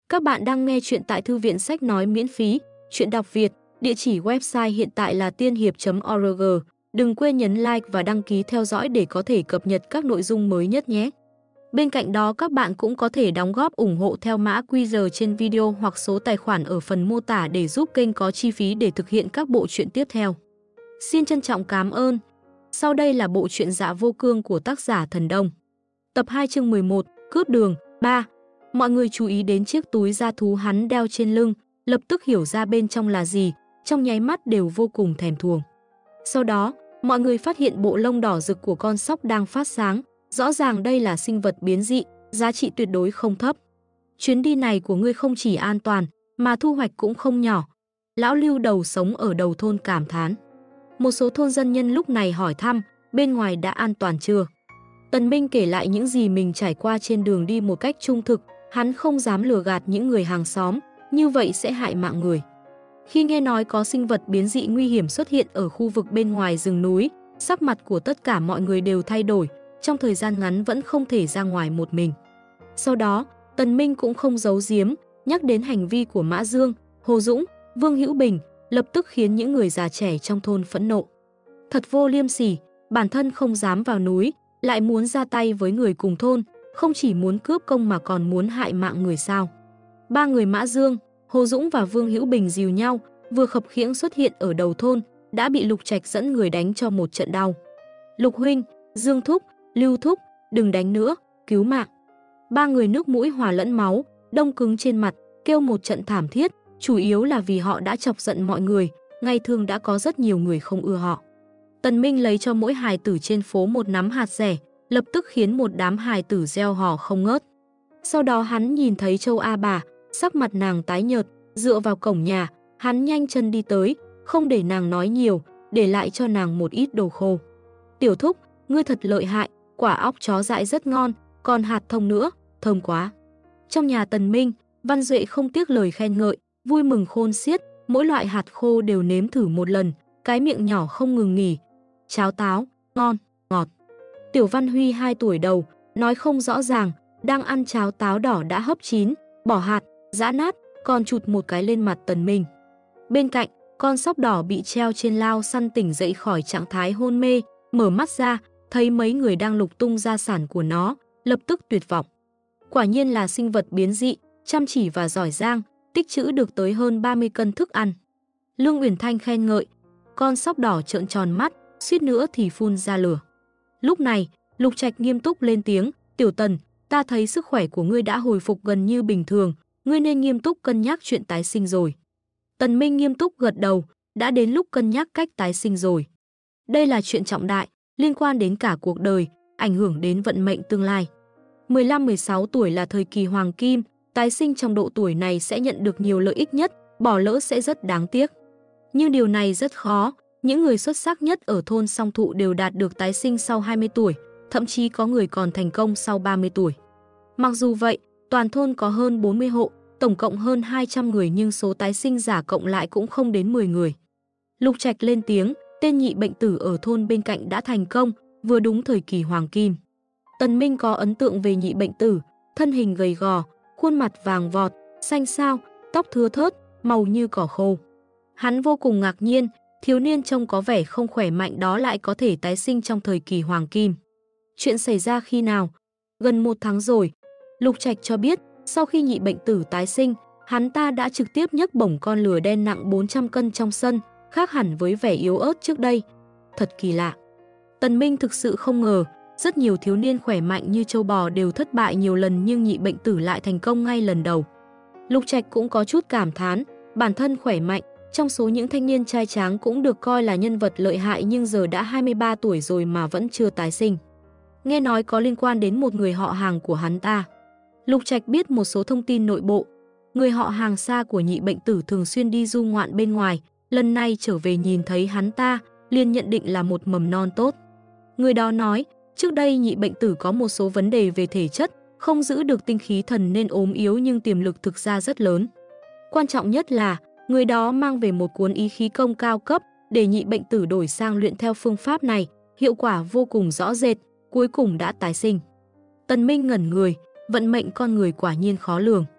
Các bạn đang nghe chuyện tại Thư viện Sách Nói miễn phí, chuyện đọc Việt, địa chỉ website hiện tại là tiên hiệp.org. Đừng quên nhấn like và đăng ký theo dõi để có thể cập nhật các nội dung mới nhất nhé. Bên cạnh đó các bạn cũng có thể đóng góp ủng hộ theo mã QR trên video hoặc số tài khoản ở phần mô tả để giúp kênh có chi phí để thực hiện các bộ truyện tiếp theo. Xin trân trọng cảm ơn. Sau đây là bộ truyện Dạ Vô Cương của tác giả Thần Đông. Tập 2 chương 11, Cướp đường, 3. Mọi người chú ý đến chiếc túi da thú hắn đeo trên lưng, lập tức hiểu ra bên trong là gì, trong nháy mắt đều vô cùng thèm thuồng. Sau đó, mọi người phát hiện bộ lông đỏ rực của con sóc đang phát sáng, rõ ràng đây là sinh vật biến dị, giá trị tuyệt đối không thấp. Chuyến đi này của ngươi không chỉ an toàn, mà thu hoạch cũng không nhỏ. Lão Lưu đầu sống ở đầu thôn cảm thán. Một số thôn dân nhân lúc này hỏi thăm, bên ngoài đã an toàn chưa? Tần Minh kể lại những gì mình trải qua trên đường đi một cách trung thực, hắn không dám lừa gạt những người hàng xóm, như vậy sẽ hại mạng người. Khi nghe nói có sinh vật biến dị nguy hiểm xuất hiện ở khu vực bên ngoài rừng núi, sắc mặt của tất cả mọi người đều thay đổi, trong thời gian ngắn vẫn không thể ra ngoài một mình. Sau đó, Tần Minh cũng không giấu giếm, nhắc đến hành vi của Mã Dương, Hồ Dũng, Vương Hữu Bình, lập tức khiến những người già trẻ trong thôn phẫn nộ. Thật vô liêm sỉ, bản thân không dám vào núi, lại muốn ra tay với người cùng thôn, không chỉ muốn cướp công mà còn muốn hại mạng người sao. Ba người Mã Dương, Hồ Dũng và Vương Hữu Bình dìu nhau, vừa khập khiễng xuất hiện ở đầu thôn, đã bị Lục Trạch dẫn người đánh cho một trận đau. Lục huynh, Dương thúc, Lưu thúc, đừng đánh nữa, cứu mạng. Ba người nước mũi hòa lẫn máu, đông cứng trên mặt, kêu một trận thảm thiết, chủ yếu là vì họ đã chọc giận mọi người, ngày thường đã có rất nhiều người không ưa họ. Tần Minh lấy cho mỗi hài tử trên phố một nắm hạt dẻ, lập tức khiến một đám hài tử reo hò không ngớt. Sau đó hắn nhìn thấy Châu A Bà, sắc mặt nàng tái nhợt, dựa vào cổng nhà, hắn nhanh chân đi tới, không để nàng nói nhiều, để lại cho nàng một ít đồ khô. Tiểu thúc, ngươi thật lợi hại, quả óc chó dại rất ngon, còn hạt thông nữa, thơm quá. Trong nhà Tần Minh, Văn Duệ không tiếc lời khen ngợi, vui mừng khôn xiết, mỗi loại hạt khô đều nếm thử một lần, cái miệng nhỏ không ngừng nghỉ. Cháo táo, ngon, ngọt. Tiểu Văn Huy 2 tuổi đầu, nói không rõ ràng, đang ăn cháo táo đỏ đã hấp chín, bỏ hạt, giã nát, còn chụt một cái lên mặt Tần Minh. Bên cạnh, con sóc đỏ bị treo trên lao săn tỉnh dậy khỏi trạng thái hôn mê, mở mắt ra, thấy mấy người đang lục tung gia sản của nó, lập tức tuyệt vọng. Quả nhiên là sinh vật biến dị, chăm chỉ và giỏi giang, tích trữ được tới hơn 30 cân thức ăn. Lương Uyển Thanh khen ngợi, con sóc đỏ trợn tròn mắt, suýt nữa thì phun ra lửa. Lúc này, Lục Trạch nghiêm túc lên tiếng, Tiểu Tần, ta thấy sức khỏe của ngươi đã hồi phục gần như bình thường, ngươi nên nghiêm túc cân nhắc chuyện tái sinh rồi. Tần Minh nghiêm túc gật đầu, đã đến lúc cân nhắc cách tái sinh rồi. Đây là chuyện trọng đại, liên quan đến cả cuộc đời, ảnh hưởng đến vận mệnh tương lai. 15-16 tuổi là thời kỳ hoàng kim, tái sinh trong độ tuổi này sẽ nhận được nhiều lợi ích nhất, bỏ lỡ sẽ rất đáng tiếc. Nhưng điều này rất khó, những người xuất sắc nhất ở thôn Song Thụ đều đạt được tái sinh sau 20 tuổi, thậm chí có người còn thành công sau 30 tuổi. Mặc dù vậy, toàn thôn có hơn 40 hộ, tổng cộng hơn 200 người nhưng số tái sinh giả cộng lại cũng không đến 10 người. Lục Trạch lên tiếng, tên nhị bệnh tử ở thôn bên cạnh đã thành công, vừa đúng thời kỳ hoàng kim. Tần Minh có ấn tượng về nhị bệnh tử, thân hình gầy gò, khuôn mặt vàng vọt, xanh xao, tóc thưa thớt, màu như cỏ khô. Hắn vô cùng ngạc nhiên, thiếu niên trông có vẻ không khỏe mạnh đó lại có thể tái sinh trong thời kỳ hoàng kim. Chuyện xảy ra khi nào? Gần 1 tháng rồi. Lục Trạch cho biết, sau khi nhị bệnh tử tái sinh, hắn ta đã trực tiếp nhấc bổng con lừa đen nặng 400 cân trong sân, khác hẳn với vẻ yếu ớt trước đây. Thật kỳ lạ. Tần Minh thực sự không ngờ, rất nhiều thiếu niên khỏe mạnh như trâu bò đều thất bại nhiều lần nhưng nhị bệnh tử lại thành công ngay lần đầu. Lục Trạch cũng có chút cảm thán, bản thân khỏe mạnh, trong số những thanh niên trai tráng cũng được coi là nhân vật lợi hại nhưng giờ đã 23 tuổi rồi mà vẫn chưa tái sinh. Nghe nói có liên quan đến một người họ hàng của hắn ta. Lục Trạch biết một số thông tin nội bộ. Người họ hàng xa của nhị bệnh tử thường xuyên đi du ngoạn bên ngoài, lần này trở về nhìn thấy hắn ta, liền nhận định là một mầm non tốt. Người đó nói, trước đây nhị bệnh tử có một số vấn đề về thể chất, không giữ được tinh khí thần nên ốm yếu nhưng tiềm lực thực ra rất lớn. Quan trọng nhất là, người đó mang về một cuốn ý khí công cao cấp để nhị bệnh tử đổi sang luyện theo phương pháp này, hiệu quả vô cùng rõ rệt, cuối cùng đã tái sinh. Tần Minh ngẩn người, vận mệnh con người quả nhiên khó lường.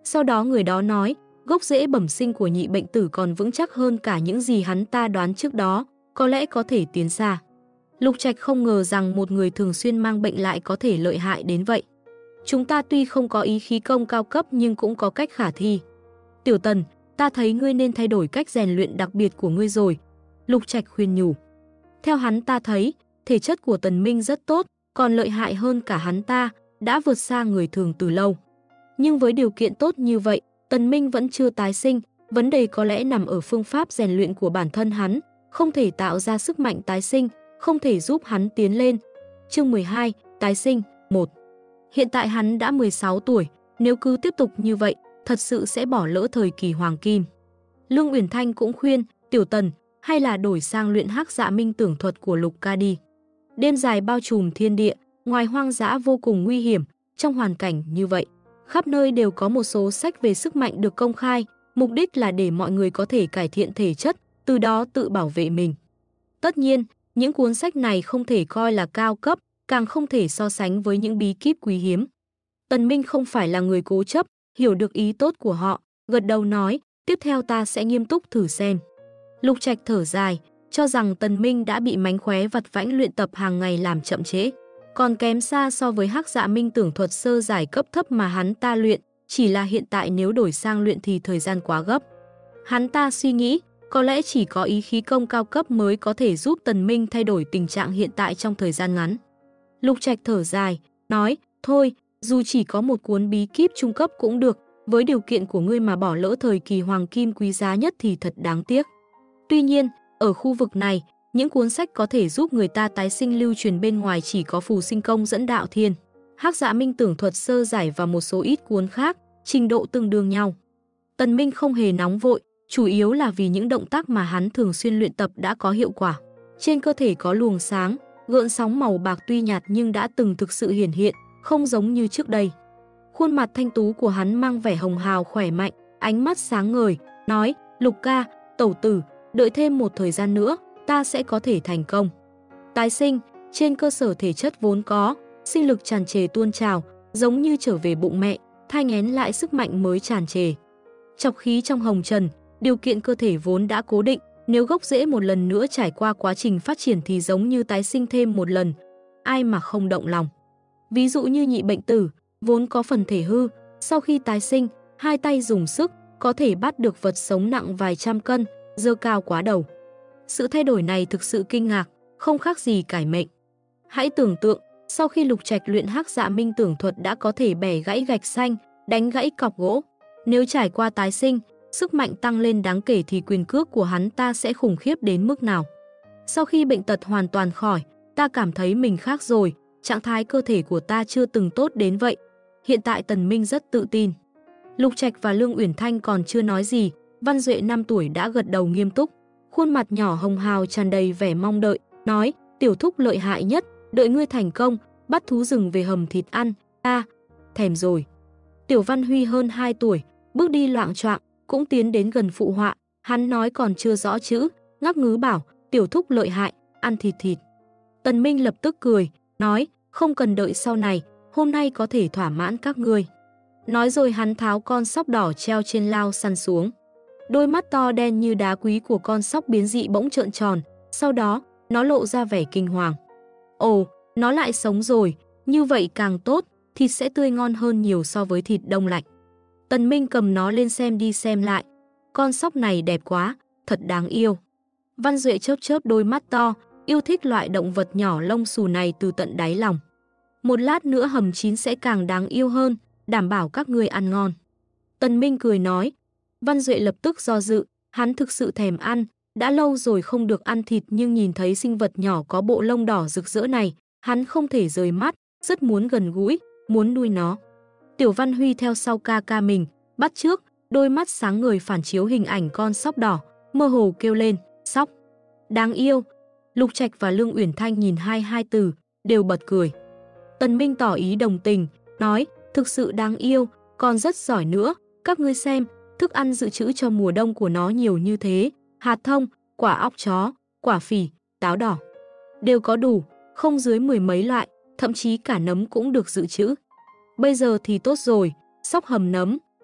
Sau đó người đó nói, gốc rễ bẩm sinh của nhị bệnh tử còn vững chắc hơn cả những gì hắn ta đoán trước đó, có lẽ có thể tiến xa. Lục Trạch không ngờ rằng một người thường xuyên mang bệnh lại có thể lợi hại đến vậy. Chúng ta tuy không có ý khí công cao cấp nhưng cũng có cách khả thi. Tiểu Tần, ta thấy ngươi nên thay đổi cách rèn luyện đặc biệt của ngươi rồi. Lục Trạch khuyên nhủ. Theo hắn ta thấy, thể chất của Tần Minh rất tốt, còn lợi hại hơn cả hắn ta, đã vượt xa người thường từ lâu. Nhưng với điều kiện tốt như vậy, Tần Minh vẫn chưa tái sinh, vấn đề có lẽ nằm ở phương pháp rèn luyện của bản thân hắn, không thể tạo ra sức mạnh tái sinh, không thể giúp hắn tiến lên. Chương 12, tái sinh, 1. Hiện tại hắn đã 16 tuổi, nếu cứ tiếp tục như vậy, thật sự sẽ bỏ lỡ thời kỳ hoàng kim. Lương Uyển Thanh cũng khuyên, Tiểu Tần, hay là đổi sang luyện Hắc Dạ Minh tưởng thuật của Lục Ca đi. Đêm dài bao trùm thiên địa, ngoài hoang dã vô cùng nguy hiểm, trong hoàn cảnh như vậy, khắp nơi đều có một số sách về sức mạnh được công khai, mục đích là để mọi người có thể cải thiện thể chất, từ đó tự bảo vệ mình. Tất nhiên, những cuốn sách này không thể coi là cao cấp, càng không thể so sánh với những bí kíp quý hiếm. Tần Minh không phải là người cố chấp, hiểu được ý tốt của họ, gật đầu nói, tiếp theo ta sẽ nghiêm túc thử xem. Lục Trạch thở dài, cho rằng Tần Minh đã bị mánh khóe vặt vãnh luyện tập hàng ngày làm chậm trễ. Còn kém xa so với Hắc Dạ Minh tưởng thuật sơ giải cấp thấp mà hắn ta luyện, chỉ là hiện tại nếu đổi sang luyện thì thời gian quá gấp. Hắn ta suy nghĩ, có lẽ chỉ có ý khí công cao cấp mới có thể giúp Tần Minh thay đổi tình trạng hiện tại trong thời gian ngắn. Lục Trạch thở dài, nói, thôi, dù chỉ có một cuốn bí kíp trung cấp cũng được, với điều kiện của ngươi mà bỏ lỡ thời kỳ hoàng kim quý giá nhất thì thật đáng tiếc. Tuy nhiên, ở khu vực này, những cuốn sách có thể giúp người ta tái sinh lưu truyền bên ngoài chỉ có Phù Sinh Công dẫn đạo thiên, Hắc Dạ Minh tưởng thuật sơ giải và một số ít cuốn khác, trình độ tương đương nhau. Tần Minh không hề nóng vội, chủ yếu là vì những động tác mà hắn thường xuyên luyện tập đã có hiệu quả. Trên cơ thể có luồng sáng, gợn sóng màu bạc tuy nhạt nhưng đã từng thực sự hiển hiện, không giống như trước đây. Khuôn mặt thanh tú của hắn mang vẻ hồng hào khỏe mạnh, ánh mắt sáng ngời, nói, Lục ca, tẩu tử, đợi thêm một thời gian nữa, ta sẽ có thể thành công. Tái sinh, trên cơ sở thể chất vốn có, sinh lực tràn trề tuôn trào, giống như trở về bụng mẹ, thai nghén lại sức mạnh mới tràn trề. Trọc khí trong hồng trần, điều kiện cơ thể vốn đã cố định, nếu gốc rễ một lần nữa trải qua quá trình phát triển thì giống như tái sinh thêm một lần, ai mà không động lòng. Ví dụ như nhị bệnh tử, vốn có phần thể hư, sau khi tái sinh, hai tay dùng sức, có thể bắt được vật sống nặng vài trăm cân, giơ cao quá đầu. Sự thay đổi này thực sự kinh ngạc, không khác gì cải mệnh. Hãy tưởng tượng, sau khi Lục Trạch luyện Hắc Dạ Minh tưởng thuật đã có thể bẻ gãy gạch xanh, đánh gãy cọc gỗ. Nếu trải qua tái sinh, sức mạnh tăng lên đáng kể thì quyền cước của hắn ta sẽ khủng khiếp đến mức nào. Sau khi bệnh tật hoàn toàn khỏi, ta cảm thấy mình khác rồi, trạng thái cơ thể của ta chưa từng tốt đến vậy. Hiện tại Tần Minh rất tự tin. Lục Trạch và Lương Uyển Thanh còn chưa nói gì, Văn Duệ 5 tuổi đã gật đầu nghiêm túc. Khuôn mặt nhỏ hồng hào tràn đầy vẻ mong đợi, nói, tiểu thúc lợi hại nhất, đợi ngươi thành công, bắt thú rừng về hầm thịt ăn, thèm rồi. Tiểu Văn Huy hơn 2 tuổi, bước đi loạng choạng, cũng tiến đến gần phụ họa, hắn nói còn chưa rõ chữ, ngắc ngứ bảo, tiểu thúc lợi hại, ăn thịt thịt. Tần Minh lập tức cười, nói, không cần đợi sau này, hôm nay có thể thỏa mãn các ngươi. Nói rồi hắn tháo con sóc đỏ treo trên lao săn xuống. Đôi mắt to đen như đá quý của con sóc biến dị bỗng trợn tròn, sau đó, nó lộ ra vẻ kinh hoàng. Ồ, nó lại sống rồi, như vậy càng tốt, thịt sẽ tươi ngon hơn nhiều so với thịt đông lạnh. Tần Minh cầm nó lên xem đi xem lại. Con sóc này đẹp quá, thật đáng yêu. Văn Duệ chớp chớp đôi mắt to, yêu thích loại động vật nhỏ lông xù này từ tận đáy lòng. Một lát nữa hầm chín sẽ càng đáng yêu hơn, đảm bảo các ngươi ăn ngon. Tần Minh cười nói. Văn Duệ lập tức do dự, hắn thực sự thèm ăn, đã lâu rồi không được ăn thịt nhưng nhìn thấy sinh vật nhỏ có bộ lông đỏ rực rỡ này, hắn không thể rời mắt, rất muốn gần gũi, muốn nuôi nó. Tiểu Văn Huy theo sau ca ca mình, bắt trước, đôi mắt sáng ngời phản chiếu hình ảnh con sóc đỏ, mơ hồ kêu lên, sóc. Đáng yêu. Lục Trạch và Lương Uyển Thanh nhìn hai từ, đều bật cười. Tần Minh tỏ ý đồng tình, nói, thực sự đáng yêu, còn rất giỏi nữa, các ngươi xem, thức ăn dự trữ cho mùa đông của nó nhiều như thế, hạt thông, quả óc chó, quả phỉ, táo đỏ. Đều có đủ, không dưới 10 mấy loại, thậm chí cả nấm cũng được dự trữ. Bây giờ thì tốt rồi, sóc hầm nấm,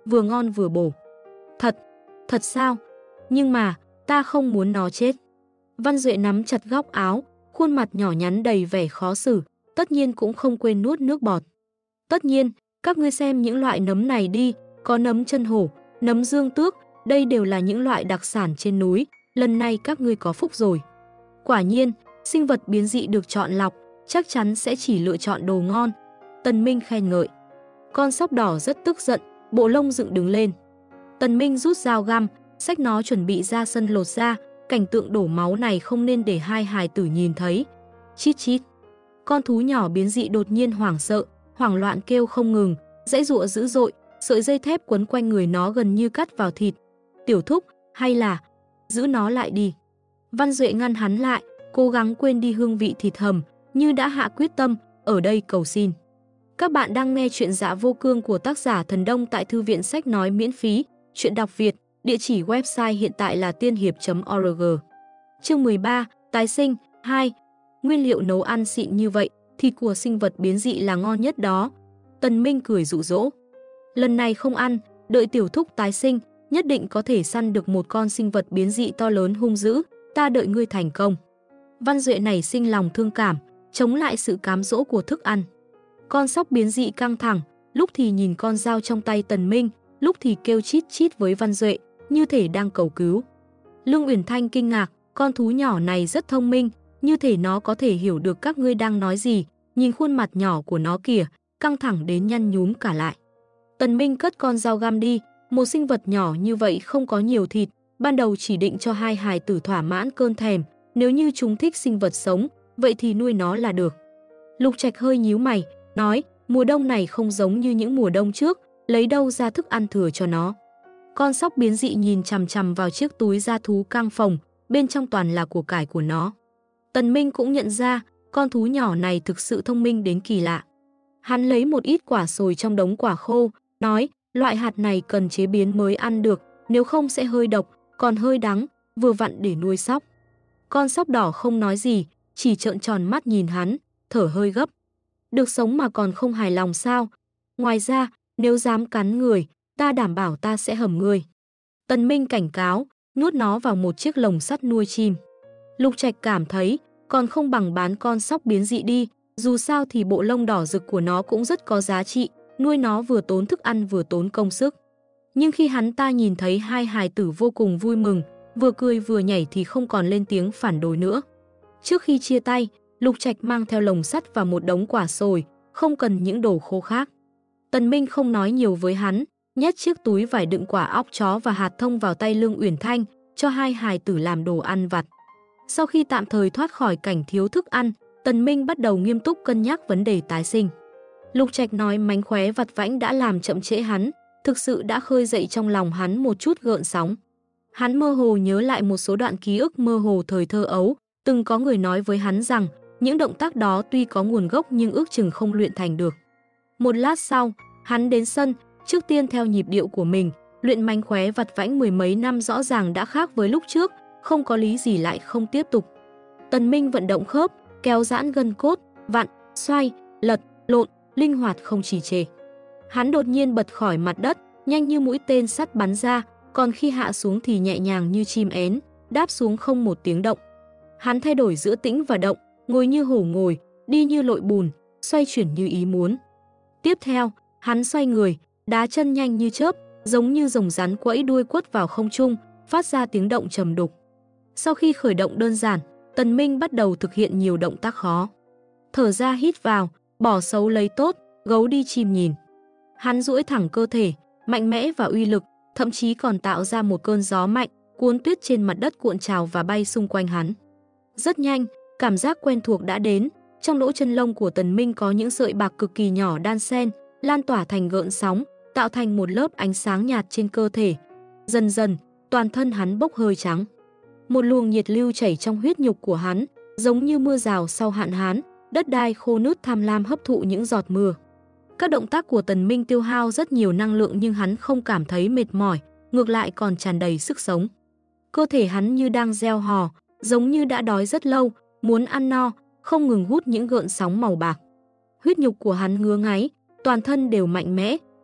vừa ngon vừa bổ. Thật, thật sao? Nhưng mà, ta không muốn nó chết. Văn Duệ nắm chặt góc áo, khuôn mặt nhỏ nhắn đầy vẻ khó xử, tất nhiên cũng không quên nuốt nước bọt. Tất nhiên, các ngươi xem những loại nấm này đi, có nấm chân hổ, nấm dương tước, đây đều là những loại đặc sản trên núi, lần này các ngươi có phúc rồi. Quả nhiên, sinh vật biến dị được chọn lọc, chắc chắn sẽ chỉ lựa chọn đồ ngon. Tần Minh khen ngợi. Con sóc đỏ rất tức giận, bộ lông dựng đứng lên. Tần Minh rút dao găm, xách nó chuẩn bị ra sân lột ra, cảnh tượng đổ máu này không nên để hai hài tử nhìn thấy. Chít chít. Con thú nhỏ biến dị đột nhiên hoảng sợ, hoảng loạn kêu không ngừng, giãy giụa dữ dội, sợi dây thép quấn quanh người nó gần như cắt vào thịt. Tiểu thúc, hay là giữ nó lại đi. Văn Duệ ngăn hắn lại, cố gắng quên đi hương vị thịt hầm, như đã hạ quyết tâm, ở đây cầu xin. Các bạn đang nghe chuyện Dạ Vô Cương của tác giả Thần Đông tại Thư viện Sách Nói miễn phí, chuyện đọc Việt, địa chỉ website hiện tại là tiên hiệp.org. Chương 13, Tái sinh, 2. Nguyên liệu nấu ăn xịn như vậy, thịt của sinh vật biến dị là ngon nhất đó. Tần Minh cười dụ dỗ. Lần này không ăn, đợi tiểu thúc tái sinh, nhất định có thể săn được một con sinh vật biến dị to lớn hung dữ, ta đợi ngươi thành công. Văn Duệ nảy sinh lòng thương cảm, chống lại sự cám dỗ của thức ăn. Con sóc biến dị căng thẳng, lúc thì nhìn con dao trong tay Tần Minh, lúc thì kêu chít chít với Văn Duệ, như thể đang cầu cứu. Lương Uyển Thanh kinh ngạc, con thú nhỏ này rất thông minh, như thể nó có thể hiểu được các ngươi đang nói gì, nhìn khuôn mặt nhỏ của nó kìa, căng thẳng đến nhăn nhúm cả lại. Tần Minh cất con dao găm đi, một sinh vật nhỏ như vậy không có nhiều thịt, ban đầu chỉ định cho hai hài tử thỏa mãn cơn thèm, nếu như chúng thích sinh vật sống, vậy thì nuôi nó là được. Lục Trạch hơi nhíu mày, nói, mùa đông này không giống như những mùa đông trước, lấy đâu ra thức ăn thừa cho nó. Con sóc biến dị nhìn chằm chằm vào chiếc túi da thú căng phồng, bên trong toàn là của cải của nó. Tần Minh cũng nhận ra, con thú nhỏ này thực sự thông minh đến kỳ lạ. Hắn lấy một ít quả sồi trong đống quả khô, nói, loại hạt này cần chế biến mới ăn được, nếu không sẽ hơi độc, còn hơi đắng, vừa vặn để nuôi sóc. Con sóc đỏ không nói gì, chỉ trợn tròn mắt nhìn hắn, thở hơi gấp. Được sống mà còn không hài lòng sao? Ngoài ra, nếu dám cắn người, ta đảm bảo ta sẽ hầm ngươi. Tần Minh cảnh cáo, nuốt nó vào một chiếc lồng sắt nuôi chim. Lục Trạch cảm thấy, còn không bằng bán con sóc biến dị đi, dù sao thì bộ lông đỏ rực của nó cũng rất có giá trị, nuôi nó vừa tốn thức ăn vừa tốn công sức. Nhưng khi hắn ta nhìn thấy hai hài tử vô cùng vui mừng, vừa cười vừa nhảy thì không còn lên tiếng phản đối nữa. Trước khi chia tay, Lục Trạch mang theo lồng sắt và một đống quả sồi, không cần những đồ khô khác. Tần Minh không nói nhiều với hắn, nhét chiếc túi vải đựng quả óc chó và hạt thông vào tay Lương Uyển Thanh, cho hai hài tử làm đồ ăn vặt. Sau khi tạm thời thoát khỏi cảnh thiếu thức ăn, Tần Minh bắt đầu nghiêm túc cân nhắc vấn đề tái sinh. Lục Trạch nói mánh khóe vặt vãnh đã làm chậm trễ hắn, thực sự đã khơi dậy trong lòng hắn một chút gợn sóng. Hắn mơ hồ nhớ lại một số đoạn ký ức mơ hồ thời thơ ấu, từng có người nói với hắn rằng những động tác đó tuy có nguồn gốc nhưng ước chừng không luyện thành được. Một lát sau, hắn đến sân, trước tiên theo nhịp điệu của mình, luyện mánh khóe vặt vãnh mười mấy năm rõ ràng đã khác với lúc trước, không có lý gì lại không tiếp tục. Tần Minh vận động khớp, kéo giãn gân cốt, vặn, xoay, lật, lộn, linh hoạt không trì trệ. Hắn đột nhiên bật khỏi mặt đất, nhanh như mũi tên sắt bắn ra, còn khi hạ xuống thì nhẹ nhàng như chim én, đáp xuống không một tiếng động. Hắn thay đổi giữa tĩnh và động, ngồi như hổ ngồi, đi như lội bùn, xoay chuyển như ý muốn. Tiếp theo, hắn xoay người, đá chân nhanh như chớp, giống như rồng rắn quẫy đuôi quất vào không trung, phát ra tiếng động trầm đục. Sau khi khởi động đơn giản, Tần Minh bắt đầu thực hiện nhiều động tác khó. Thở ra hít vào, bỏ xấu lấy tốt, gấu đi chim nhìn. Hắn duỗi thẳng cơ thể, mạnh mẽ và uy lực, thậm chí còn tạo ra một cơn gió mạnh, cuốn tuyết trên mặt đất cuộn trào và bay xung quanh hắn. Rất nhanh, cảm giác quen thuộc đã đến, trong lỗ chân lông của Tần Minh có những sợi bạc cực kỳ nhỏ đan xen, lan tỏa thành gợn sóng, tạo thành một lớp ánh sáng nhạt trên cơ thể. Dần dần, toàn thân hắn bốc hơi trắng. Một luồng nhiệt lưu chảy trong huyết nhục của hắn, giống như mưa rào sau hạn hán, đất đai khô nứt tham lam hấp thụ những giọt mưa. Các động tác của Tần Minh tiêu hao rất nhiều năng lượng nhưng hắn không cảm thấy mệt mỏi, ngược lại còn tràn đầy sức sống. Cơ thể hắn như đang reo hò, giống như đã đói rất lâu, muốn ăn no, không ngừng hút những gợn sóng màu bạc. Huyết nhục của hắn ngứa ngáy, toàn thân đều mạnh mẽ,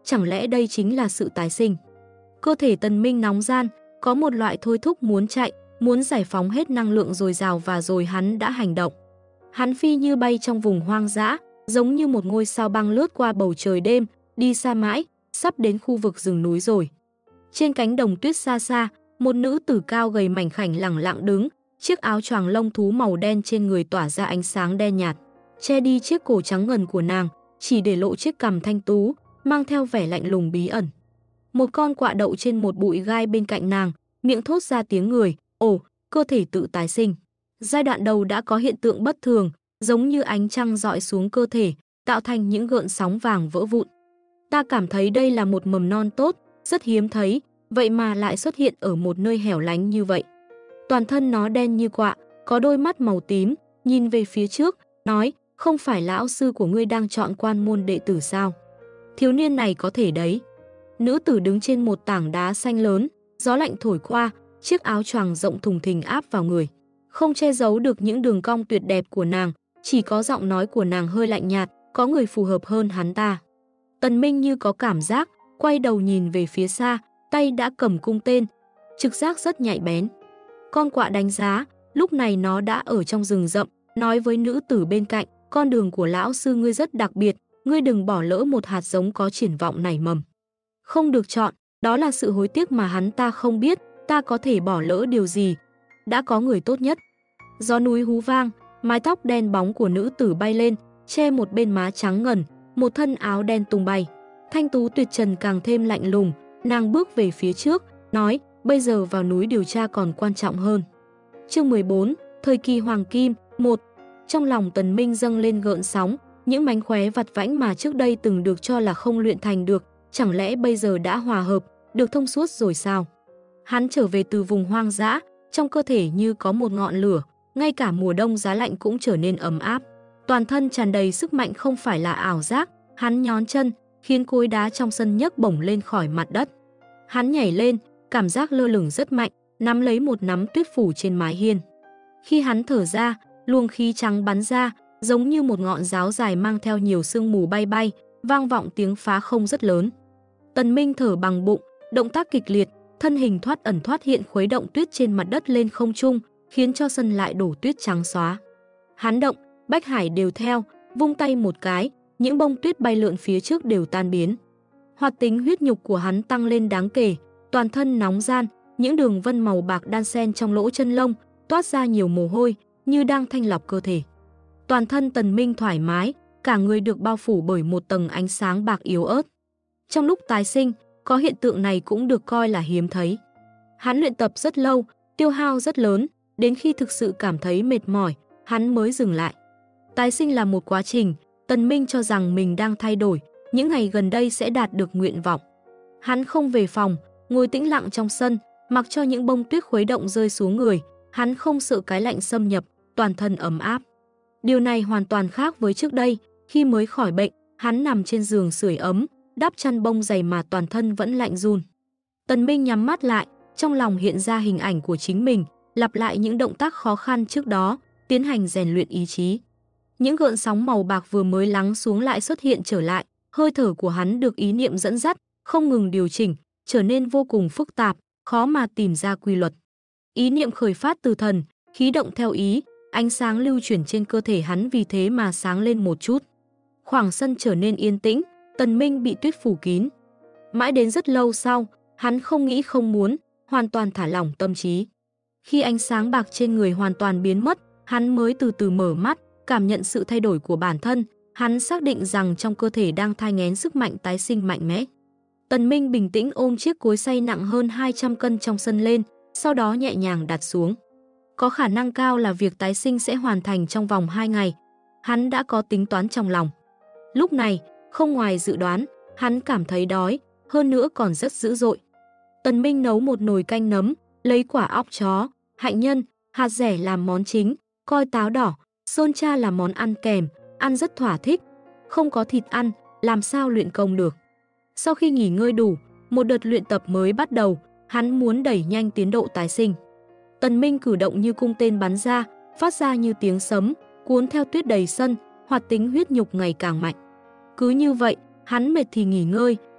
chẳng lẽ đây chính là sự tái sinh? Cơ thể Tần Minh nóng gian, có một loại thôi thúc muốn chạy, muốn giải phóng hết năng lượng dồi dào và rồi hắn đã hành động. Hắn phi như bay trong vùng hoang dã, giống như một ngôi sao băng lướt qua bầu trời đêm, đi xa mãi, sắp đến khu vực rừng núi rồi. Trên cánh đồng tuyết xa xa, một nữ tử cao gầy mảnh khảnh lẳng lặng đứng, chiếc áo choàng lông thú màu đen trên người tỏa ra ánh sáng đen nhạt, che đi chiếc cổ trắng ngần của nàng, chỉ để lộ chiếc cằm thanh tú, mang theo vẻ lạnh lùng bí ẩn. Một con quạ đậu trên một bụi gai bên cạnh nàng, miệng thốt ra tiếng người, ồ, cơ thể tự tái sinh. Giai đoạn đầu đã có hiện tượng bất thường, giống như ánh trăng rọi xuống cơ thể, tạo thành những gợn sóng vàng vỡ vụn. Ta cảm thấy đây là một mầm non tốt, rất hiếm thấy, vậy mà lại xuất hiện ở một nơi hẻo lánh như vậy. Toàn thân nó đen như quạ, có đôi mắt màu tím, nhìn về phía trước, nói, không phải lão sư của ngươi đang chọn quan môn đệ tử sao? Thiếu niên này có thể đấy. Nữ tử đứng trên một tảng đá xanh lớn, gió lạnh thổi qua, chiếc áo choàng rộng thùng thình áp vào người. Không che giấu được những đường cong tuyệt đẹp của nàng, chỉ có giọng nói của nàng hơi lạnh nhạt, có người phù hợp hơn hắn ta. Tần Minh như có cảm giác, quay đầu nhìn về phía xa, tay đã cầm cung tên, trực giác rất nhạy bén. Con quạ đánh giá, lúc này nó đã ở trong rừng rậm, nói với nữ tử bên cạnh, con đường của lão sư ngươi rất đặc biệt, ngươi đừng bỏ lỡ một hạt giống có triển vọng nảy mầm. Không được chọn, đó là sự hối tiếc mà hắn ta không biết, ta có thể bỏ lỡ điều gì. Đã có người tốt nhất. Gió núi hú vang, mái tóc đen bóng của nữ tử bay lên, che một bên má trắng ngần, một thân áo đen tung bay. Thanh tú tuyệt trần càng thêm lạnh lùng, nàng bước về phía trước, nói, bây giờ vào núi điều tra còn quan trọng hơn. Chương 14, thời kỳ hoàng kim, 1. Trong lòng Tần Minh dâng lên gợn sóng, những mánh khóe vặt vãnh mà trước đây từng được cho là không luyện thành được, chẳng lẽ bây giờ đã hòa hợp, được thông suốt rồi sao? Hắn trở về từ vùng hoang dã, trong cơ thể như có một ngọn lửa, ngay cả mùa đông giá lạnh cũng trở nên ấm áp. Toàn thân tràn đầy sức mạnh không phải là ảo giác, hắn nhón chân, khiến khối đá trong sân nhấc bổng lên khỏi mặt đất. Hắn nhảy lên, cảm giác lơ lửng rất mạnh, nắm lấy một nắm tuyết phủ trên mái hiên. Khi hắn thở ra, luồng khí trắng bắn ra, giống như một ngọn giáo dài mang theo nhiều sương mù bay bay, vang vọng tiếng phá không rất lớn. Tần Minh thở bằng bụng, động tác kịch liệt, thân hình thoát ẩn thoát hiện khuấy động tuyết trên mặt đất lên không trung, khiến cho sân lại đổ tuyết trắng xóa. Hắn động, Bách Hải đều theo, vung tay một cái, những bông tuyết bay lượn phía trước đều tan biến. Hoạt tính huyết nhục của hắn tăng lên đáng kể, toàn thân nóng gian, những đường vân màu bạc đan xen trong lỗ chân lông, toát ra nhiều mồ hôi, như đang thanh lọc cơ thể. Toàn thân Tần Minh thoải mái, cả người được bao phủ bởi một tầng ánh sáng bạc yếu ớt. Trong lúc tái sinh, có hiện tượng này cũng được coi là hiếm thấy. Hắn luyện tập rất lâu, tiêu hao rất lớn, đến khi thực sự cảm thấy mệt mỏi, hắn mới dừng lại. Tái sinh là một quá trình, Tần Minh cho rằng mình đang thay đổi, những ngày gần đây sẽ đạt được nguyện vọng. Hắn không về phòng, ngồi tĩnh lặng trong sân, mặc cho những bông tuyết khuấy động rơi xuống người, hắn không sợ cái lạnh xâm nhập, toàn thân ấm áp. Điều này hoàn toàn khác với trước đây, khi mới khỏi bệnh, hắn nằm trên giường sưởi ấm, đắp chăn bông dày mà toàn thân vẫn lạnh run. Tần Minh nhắm mắt lại, trong lòng hiện ra hình ảnh của chính mình, lặp lại những động tác khó khăn trước đó, tiến hành rèn luyện ý chí. Những gợn sóng màu bạc vừa mới lắng xuống lại xuất hiện trở lại, hơi thở của hắn được ý niệm dẫn dắt, không ngừng điều chỉnh, trở nên vô cùng phức tạp, khó mà tìm ra quy luật. Ý niệm khởi phát từ thần, khí động theo ý, ánh sáng lưu chuyển trên cơ thể hắn vì thế mà sáng lên một chút. Khoảng sân trở nên yên tĩnh, Tần Minh bị tuyết phủ kín. Mãi đến rất lâu sau, hắn không nghĩ không muốn, hoàn toàn thả lỏng tâm trí. Khi ánh sáng bạc trên người hoàn toàn biến mất, hắn mới từ từ mở mắt, cảm nhận sự thay đổi của bản thân, hắn xác định rằng trong cơ thể đang thai nghén sức mạnh tái sinh mạnh mẽ. Tần Minh bình tĩnh ôm chiếc cối xay nặng hơn 200 cân trong sân lên, sau đó nhẹ nhàng đặt xuống. Có khả năng cao là việc tái sinh sẽ hoàn thành trong vòng 2 ngày. Hắn đã có tính toán trong lòng. Lúc này, không ngoài dự đoán, hắn cảm thấy đói, hơn nữa còn rất dữ dội. Tần Minh nấu một nồi canh nấm, lấy quả óc chó, hạnh nhân, hạt dẻ làm món chính, coi táo đỏ, sơn tra là món ăn kèm, ăn rất thỏa thích. Không có thịt ăn, làm sao luyện công được. Sau khi nghỉ ngơi đủ, một đợt luyện tập mới bắt đầu, hắn muốn đẩy nhanh tiến độ tái sinh. Tần Minh cử động như cung tên bắn ra, phát ra như tiếng sấm, cuốn theo tuyết đầy sân, hoạt tính huyết nhục ngày càng mạnh. Cứ như vậy, hắn mệt thì nghỉ ngơi,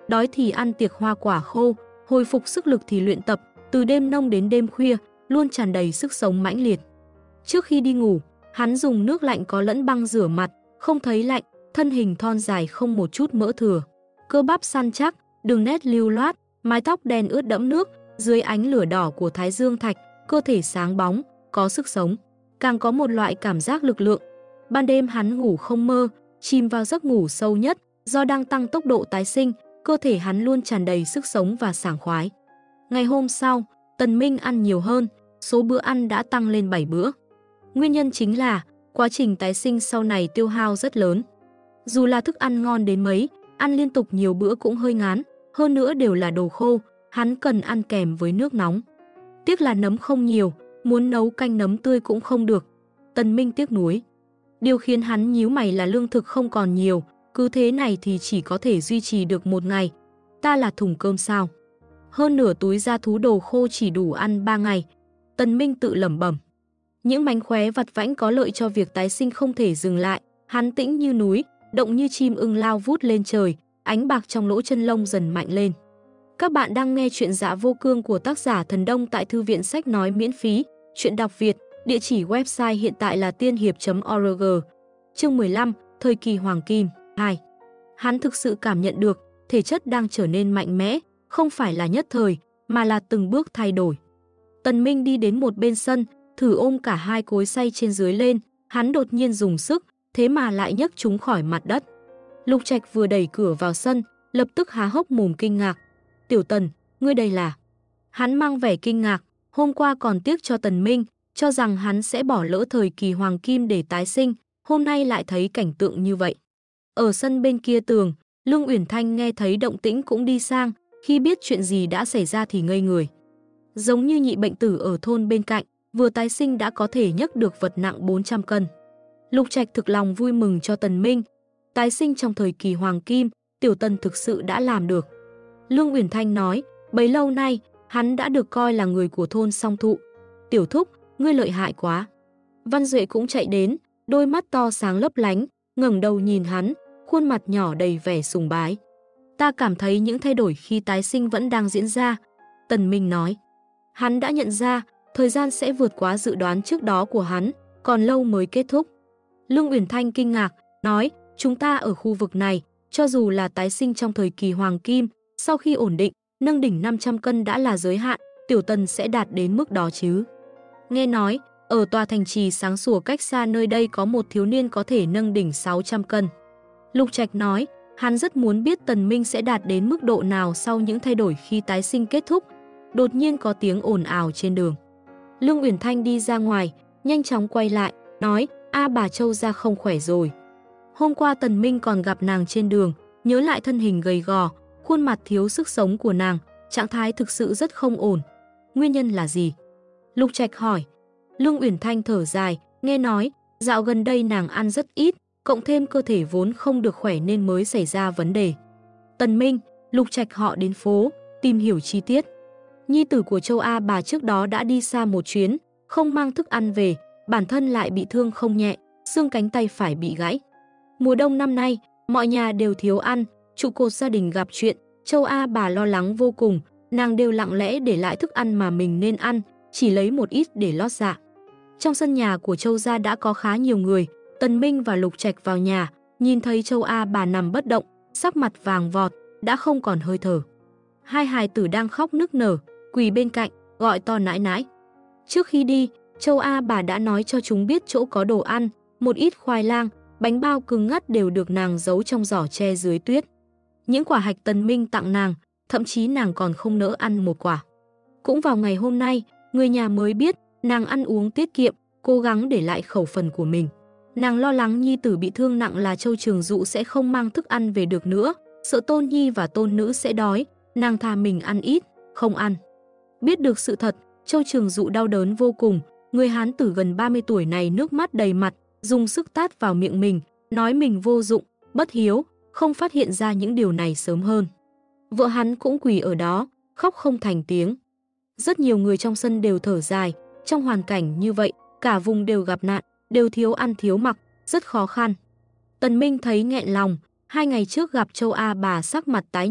đói thì ăn tiệc hoa quả khô, hồi phục sức lực thì luyện tập, từ đêm nông đến đêm khuya, luôn tràn đầy sức sống mãnh liệt. Trước khi đi ngủ, hắn dùng nước lạnh có lẫn băng rửa mặt, không thấy lạnh, thân hình thon dài không một chút mỡ thừa. Cơ bắp săn chắc, đường nét lưu loát, mái tóc đen ướt đẫm nước, dưới ánh lửa đỏ của thái dương thạch, cơ thể sáng bóng, có sức sống. Càng có một loại cảm giác lực lượng. Ban đêm hắn ngủ không mơ, chìm vào giấc ngủ sâu nhất, do đang tăng tốc độ tái sinh, cơ thể hắn luôn tràn đầy sức sống và sảng khoái. Ngày hôm sau, Tần Minh ăn nhiều hơn, số bữa ăn đã tăng lên 7 bữa. Nguyên nhân chính là quá trình tái sinh sau này tiêu hao rất lớn. Dù là thức ăn ngon đến mấy, ăn liên tục nhiều bữa cũng hơi ngán, hơn nữa đều là đồ khô, hắn cần ăn kèm với nước nóng. Tiếc là nấm không nhiều, muốn nấu canh nấm tươi cũng không được. Tần Minh tiếc nuối. Điều khiến hắn nhíu mày là lương thực không còn nhiều, cứ thế này thì chỉ có thể duy trì được một ngày. Ta là thùng cơm sao? Hơn nửa túi da thú đồ khô chỉ đủ ăn 3 ngày. Tần Minh tự lẩm bẩm. Những mánh khóe vặt vãnh có lợi cho việc tái sinh không thể dừng lại, hắn tĩnh như núi, động như chim ưng lao vút lên trời, ánh bạc trong lỗ chân lông dần mạnh lên. Các bạn đang nghe truyện Dạ Vô Cương của tác giả Thần Đông tại thư viện sách nói miễn phí, truyện đọc Việt, địa chỉ website hiện tại là tiên hiệp.org. Chương 15, Thời kỳ Hoàng Kim 2. Hắn thực sự cảm nhận được thể chất đang trở nên mạnh mẽ, không phải là nhất thời, mà là từng bước thay đổi. Tần Minh đi đến một bên sân, thử ôm cả hai cối xay trên dưới lên, hắn đột nhiên dùng sức, thế mà lại nhấc chúng khỏi mặt đất. Lục Trạch vừa đẩy cửa vào sân, lập tức há hốc mồm kinh ngạc. Tiểu Tần, ngươi đây là... Hắn mang vẻ kinh ngạc, hôm qua còn tiếc cho Tần Minh, cho rằng hắn sẽ bỏ lỡ thời kỳ Hoàng Kim để tái sinh, hôm nay lại thấy cảnh tượng như vậy. Ở sân bên kia tường, Lương Uyển Thanh nghe thấy động tĩnh cũng đi sang, khi biết chuyện gì đã xảy ra thì ngây người. Giống như nhị bệnh tử ở thôn bên cạnh, vừa tái sinh đã có thể nhấc được vật nặng 400 cân. Lục Trạch thực lòng vui mừng cho Tần Minh. Tái sinh trong thời kỳ Hoàng Kim, Tiểu Tần thực sự đã làm được. Lương Uyển Thanh nói, bấy lâu nay, hắn đã được coi là người của thôn Song Thụ. Tiểu Thúc, ngươi lợi hại quá. Văn Duệ cũng chạy đến, đôi mắt to sáng lấp lánh, ngẩng đầu nhìn hắn, khuôn mặt nhỏ đầy vẻ sùng bái. Ta cảm thấy những thay đổi khi tái sinh vẫn đang diễn ra. Tần Minh nói, hắn đã nhận ra, thời gian sẽ vượt quá dự đoán trước đó của hắn, còn lâu mới kết thúc. Lương Uyển Thanh kinh ngạc, nói, chúng ta ở khu vực này, cho dù là tái sinh trong thời kỳ Hoàng Kim, sau khi ổn định, nâng đỉnh 500 cân đã là giới hạn, Tiểu Tần sẽ đạt đến mức đó chứ. Nghe nói, ở tòa thành trì sáng sủa cách xa nơi đây có một thiếu niên có thể nâng đỉnh 600 cân. Lục Trạch nói, hắn rất muốn biết Tần Minh sẽ đạt đến mức độ nào sau những thay đổi khi tái sinh kết thúc. Đột nhiên có tiếng ồn ào trên đường. Lương Uyển Thanh đi ra ngoài, nhanh chóng quay lại, nói, bà Châu Gia không khỏe rồi. Hôm qua Tần Minh còn gặp nàng trên đường, nhớ lại thân hình gầy gò, khuôn mặt thiếu sức sống của nàng, trạng thái thực sự rất không ổn. Nguyên nhân là gì? Lục Trạch hỏi. Lương Uyển Thanh thở dài, nghe nói, dạo gần đây nàng ăn rất ít, cộng thêm cơ thể vốn không được khỏe nên mới xảy ra vấn đề. Tần Minh, Lục Trạch họ đến phố, tìm hiểu chi tiết. Nhi tử của Châu A bà trước đó đã đi xa một chuyến, không mang thức ăn về, bản thân lại bị thương không nhẹ, xương cánh tay phải bị gãy. Mùa đông năm nay, mọi nhà đều thiếu ăn, trụ cột gia đình gặp chuyện, Châu A bà lo lắng vô cùng, nàng đều lặng lẽ để lại thức ăn mà mình nên ăn, chỉ lấy một ít để lót dạ. Trong sân nhà của Châu gia đã có khá nhiều người, Tần Minh và Lục Trạch vào nhà, nhìn thấy Châu A bà nằm bất động, sắc mặt vàng vọt, đã không còn hơi thở. Hai hài tử đang khóc nức nở, quỳ bên cạnh, gọi to nãi nãi. Trước khi đi, Châu A bà đã nói cho chúng biết chỗ có đồ ăn, một ít khoai lang, bánh bao cứng ngắt đều được nàng giấu trong giỏ tre dưới tuyết. Những quả hạch Tần Minh tặng nàng, thậm chí nàng còn không nỡ ăn một quả. Cũng vào ngày hôm nay, người nhà mới biết nàng ăn uống tiết kiệm, cố gắng để lại khẩu phần của mình. Nàng lo lắng nhi tử bị thương nặng là Châu Trường Dụ sẽ không mang thức ăn về được nữa, sợ tôn nhi và tôn nữ sẽ đói, nàng thà mình ăn ít, không ăn. Biết được sự thật, Châu Trường Dụ đau đớn vô cùng, người hán tử gần 30 tuổi này nước mắt đầy mặt, dùng sức tát vào miệng mình, nói mình vô dụng, bất hiếu, không phát hiện ra những điều này sớm hơn. Vợ hắn cũng quỳ ở đó, khóc không thành tiếng. Rất nhiều người trong sân đều thở dài, trong hoàn cảnh như vậy, cả vùng đều gặp nạn, đều thiếu ăn thiếu mặc, rất khó khăn. Tần Minh thấy nghẹn lòng, 2 ngày trước gặp Châu A bà sắc mặt tái nhợt,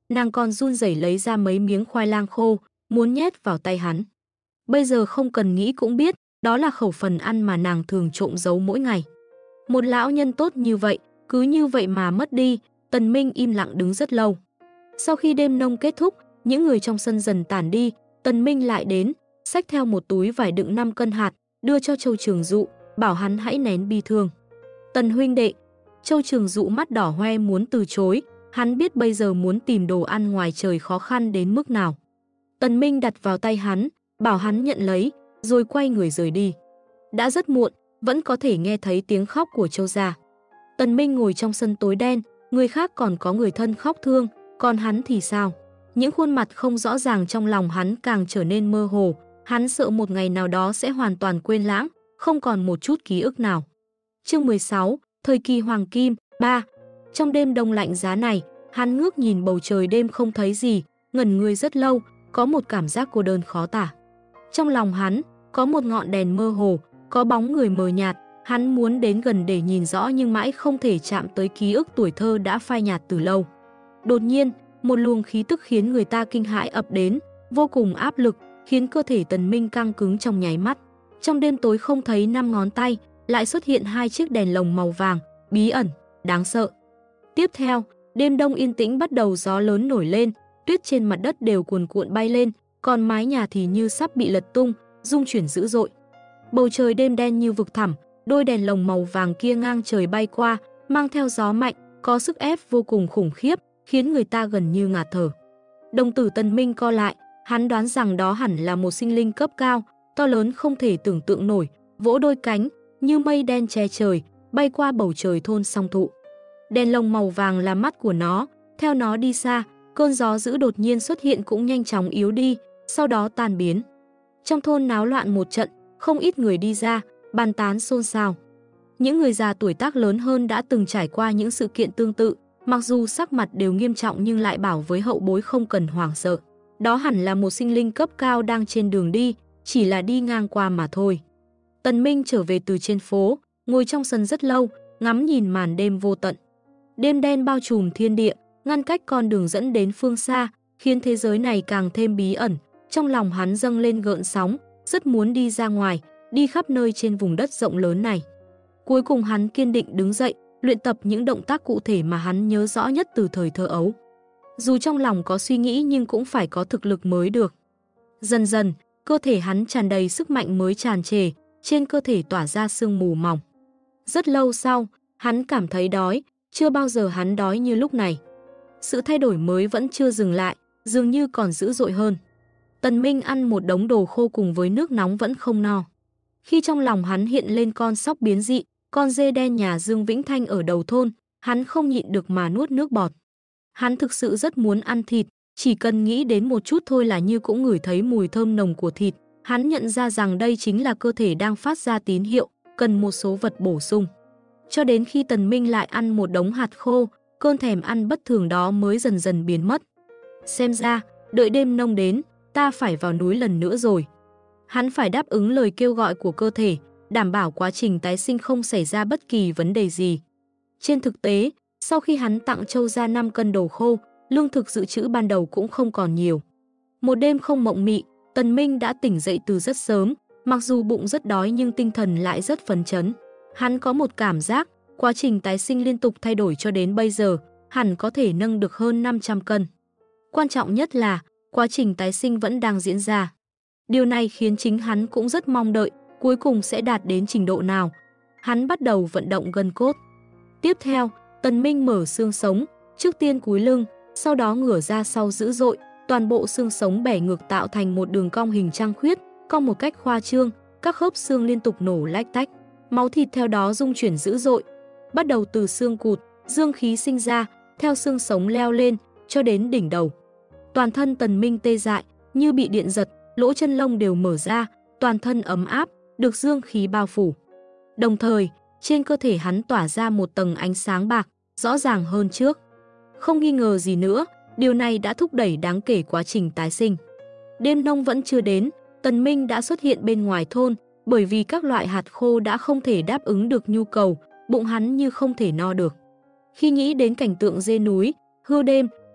nàng còn run rẩy lấy ra mấy miếng khoai lang khô, muốn nhét vào tay hắn. Bây giờ không cần nghĩ cũng biết, đó là khẩu phần ăn mà nàng thường trộm giấu mỗi ngày. Một lão nhân tốt như vậy, cứ như vậy mà mất đi. Tần Minh im lặng đứng rất lâu. Sau khi đêm nông kết thúc, những người trong sân dần tản đi, Tần Minh lại đến, xách theo một túi vải đựng 5 cân hạt, đưa cho Châu Trường Dụ, bảo hắn hãy nén bi thương. Tần huynh đệ. Châu Trường Dụ mắt đỏ hoe muốn từ chối, hắn biết bây giờ muốn tìm đồ ăn ngoài trời khó khăn đến mức nào. Tần Minh đặt vào tay hắn, bảo hắn nhận lấy, rồi quay người rời đi. Đã rất muộn, vẫn có thể nghe thấy tiếng khóc của Châu gia. Tần Minh ngồi trong sân tối đen, người khác còn có người thân khóc thương, còn hắn thì sao? Những khuôn mặt không rõ ràng trong lòng hắn càng trở nên mơ hồ, hắn sợ một ngày nào đó sẽ hoàn toàn quên lãng, không còn một chút ký ức nào. Chương 16, thời kỳ hoàng kim, 3. Trong đêm đông lạnh giá này, hắn ngước nhìn bầu trời đêm không thấy gì, ngẩn người rất lâu, có một cảm giác cô đơn khó tả. Trong lòng hắn, có một ngọn đèn mơ hồ, có bóng người mờ nhạt, hắn muốn đến gần để nhìn rõ nhưng mãi không thể chạm tới ký ức tuổi thơ đã phai nhạt từ lâu. Đột nhiên, một luồng khí tức khiến người ta kinh hãi ập đến, vô cùng áp lực, khiến cơ thể Tần Minh căng cứng trong nháy mắt. Trong đêm tối không thấy 5 ngón tay, lại xuất hiện 2 chiếc đèn lồng màu vàng, bí ẩn, đáng sợ. Tiếp theo, đêm đông yên tĩnh bắt đầu gió lớn nổi lên, tuyết trên mặt đất đều cuồn cuộn bay lên, còn mái nhà thì như sắp bị lật tung, rung chuyển dữ dội. Bầu trời đêm đen như vực thẳm, đôi đèn lồng màu vàng kia ngang trời bay qua, mang theo gió mạnh, có sức ép vô cùng khủng khiếp, khiến người ta gần như ngạt thở. Đồng tử Tần Minh co lại, hắn đoán rằng đó hẳn là một sinh linh cấp cao, to lớn không thể tưởng tượng nổi, vỗ đôi cánh, như mây đen che trời, bay qua bầu trời thôn song thụ. Đèn lồng màu vàng là mắt của nó, theo nó đi xa, cơn gió dữ đột nhiên xuất hiện cũng nhanh chóng yếu đi, sau đó tan biến. Trong thôn náo loạn một trận, không ít người đi ra, bàn tán xôn xao. Những người già tuổi tác lớn hơn đã từng trải qua những sự kiện tương tự, mặc dù sắc mặt đều nghiêm trọng nhưng lại bảo với hậu bối không cần hoảng sợ. Đó hẳn là một sinh linh cấp cao đang trên đường đi, chỉ là đi ngang qua mà thôi. Tần Minh trở về từ trên phố, ngồi trong sân rất lâu, ngắm nhìn màn đêm vô tận. Đêm đen bao trùm thiên địa, ngăn cách con đường dẫn đến phương xa, khiến thế giới này càng thêm bí ẩn. Trong lòng hắn dâng lên gợn sóng, rất muốn đi ra ngoài, đi khắp nơi trên vùng đất rộng lớn này. Cuối cùng hắn kiên định đứng dậy, luyện tập những động tác cụ thể mà hắn nhớ rõ nhất từ thời thơ ấu. Dù trong lòng có suy nghĩ nhưng cũng phải có thực lực mới được. Dần dần, cơ thể hắn tràn đầy sức mạnh mới tràn trề, trên cơ thể tỏa ra sương mù mỏng. Rất lâu sau, hắn cảm thấy đói, chưa bao giờ hắn đói như lúc này. Sự thay đổi mới vẫn chưa dừng lại, dường như còn dữ dội hơn. Tần Minh ăn một đống đồ khô cùng với nước nóng vẫn không no. Khi trong lòng hắn hiện lên con sóc biến dị, con dê đen nhà Dương Vĩnh Thanh ở đầu thôn, hắn không nhịn được mà nuốt nước bọt. Hắn thực sự rất muốn ăn thịt, chỉ cần nghĩ đến một chút thôi là như cũng ngửi thấy mùi thơm nồng của thịt. Hắn nhận ra rằng đây chính là cơ thể đang phát ra tín hiệu, cần một số vật bổ sung. Cho đến khi Tần Minh lại ăn một đống hạt khô, cơn thèm ăn bất thường đó mới dần dần biến mất. Xem ra, đợi đêm nông đến, ta phải vào núi lần nữa rồi. Hắn phải đáp ứng lời kêu gọi của cơ thể, đảm bảo quá trình tái sinh không xảy ra bất kỳ vấn đề gì. Trên thực tế, sau khi hắn tặng Châu gia 5 cân đồ khô, lương thực dự trữ ban đầu cũng không còn nhiều. Một đêm không mộng mị, Tần Minh đã tỉnh dậy từ rất sớm, mặc dù bụng rất đói nhưng tinh thần lại rất phấn chấn. Hắn có một cảm giác, quá trình tái sinh liên tục thay đổi cho đến bây giờ, hẳn có thể nâng được hơn 500 cân. Quan trọng nhất là, quá trình tái sinh vẫn đang diễn ra. Điều này khiến chính hắn cũng rất mong đợi, cuối cùng sẽ đạt đến trình độ nào. Hắn bắt đầu vận động gân cốt. Tiếp theo, Tần Minh mở xương sống, trước tiên cúi lưng, sau đó ngửa ra sau dữ dội, toàn bộ xương sống bẻ ngược tạo thành một đường cong hình trăng khuyết, cong một cách khoa trương, các khớp xương liên tục nổ lách tách. Máu thịt theo đó rung chuyển dữ dội. Bắt đầu từ xương cụt, dương khí sinh ra, theo xương sống leo lên, cho đến đỉnh đầu. Toàn thân Tần Minh tê dại, như bị điện giật, lỗ chân lông đều mở ra, toàn thân ấm áp, được dương khí bao phủ. Đồng thời, trên cơ thể hắn tỏa ra một tầng ánh sáng bạc, rõ ràng hơn trước. Không nghi ngờ gì nữa, điều này đã thúc đẩy đáng kể quá trình tái sinh. Đêm nông vẫn chưa đến, Tần Minh đã xuất hiện bên ngoài thôn, bởi vì các loại hạt khô đã không thể đáp ứng được nhu cầu, bụng hắn như không thể no được. Khi nghĩ đến cảnh tượng dê núi, hươu đêm,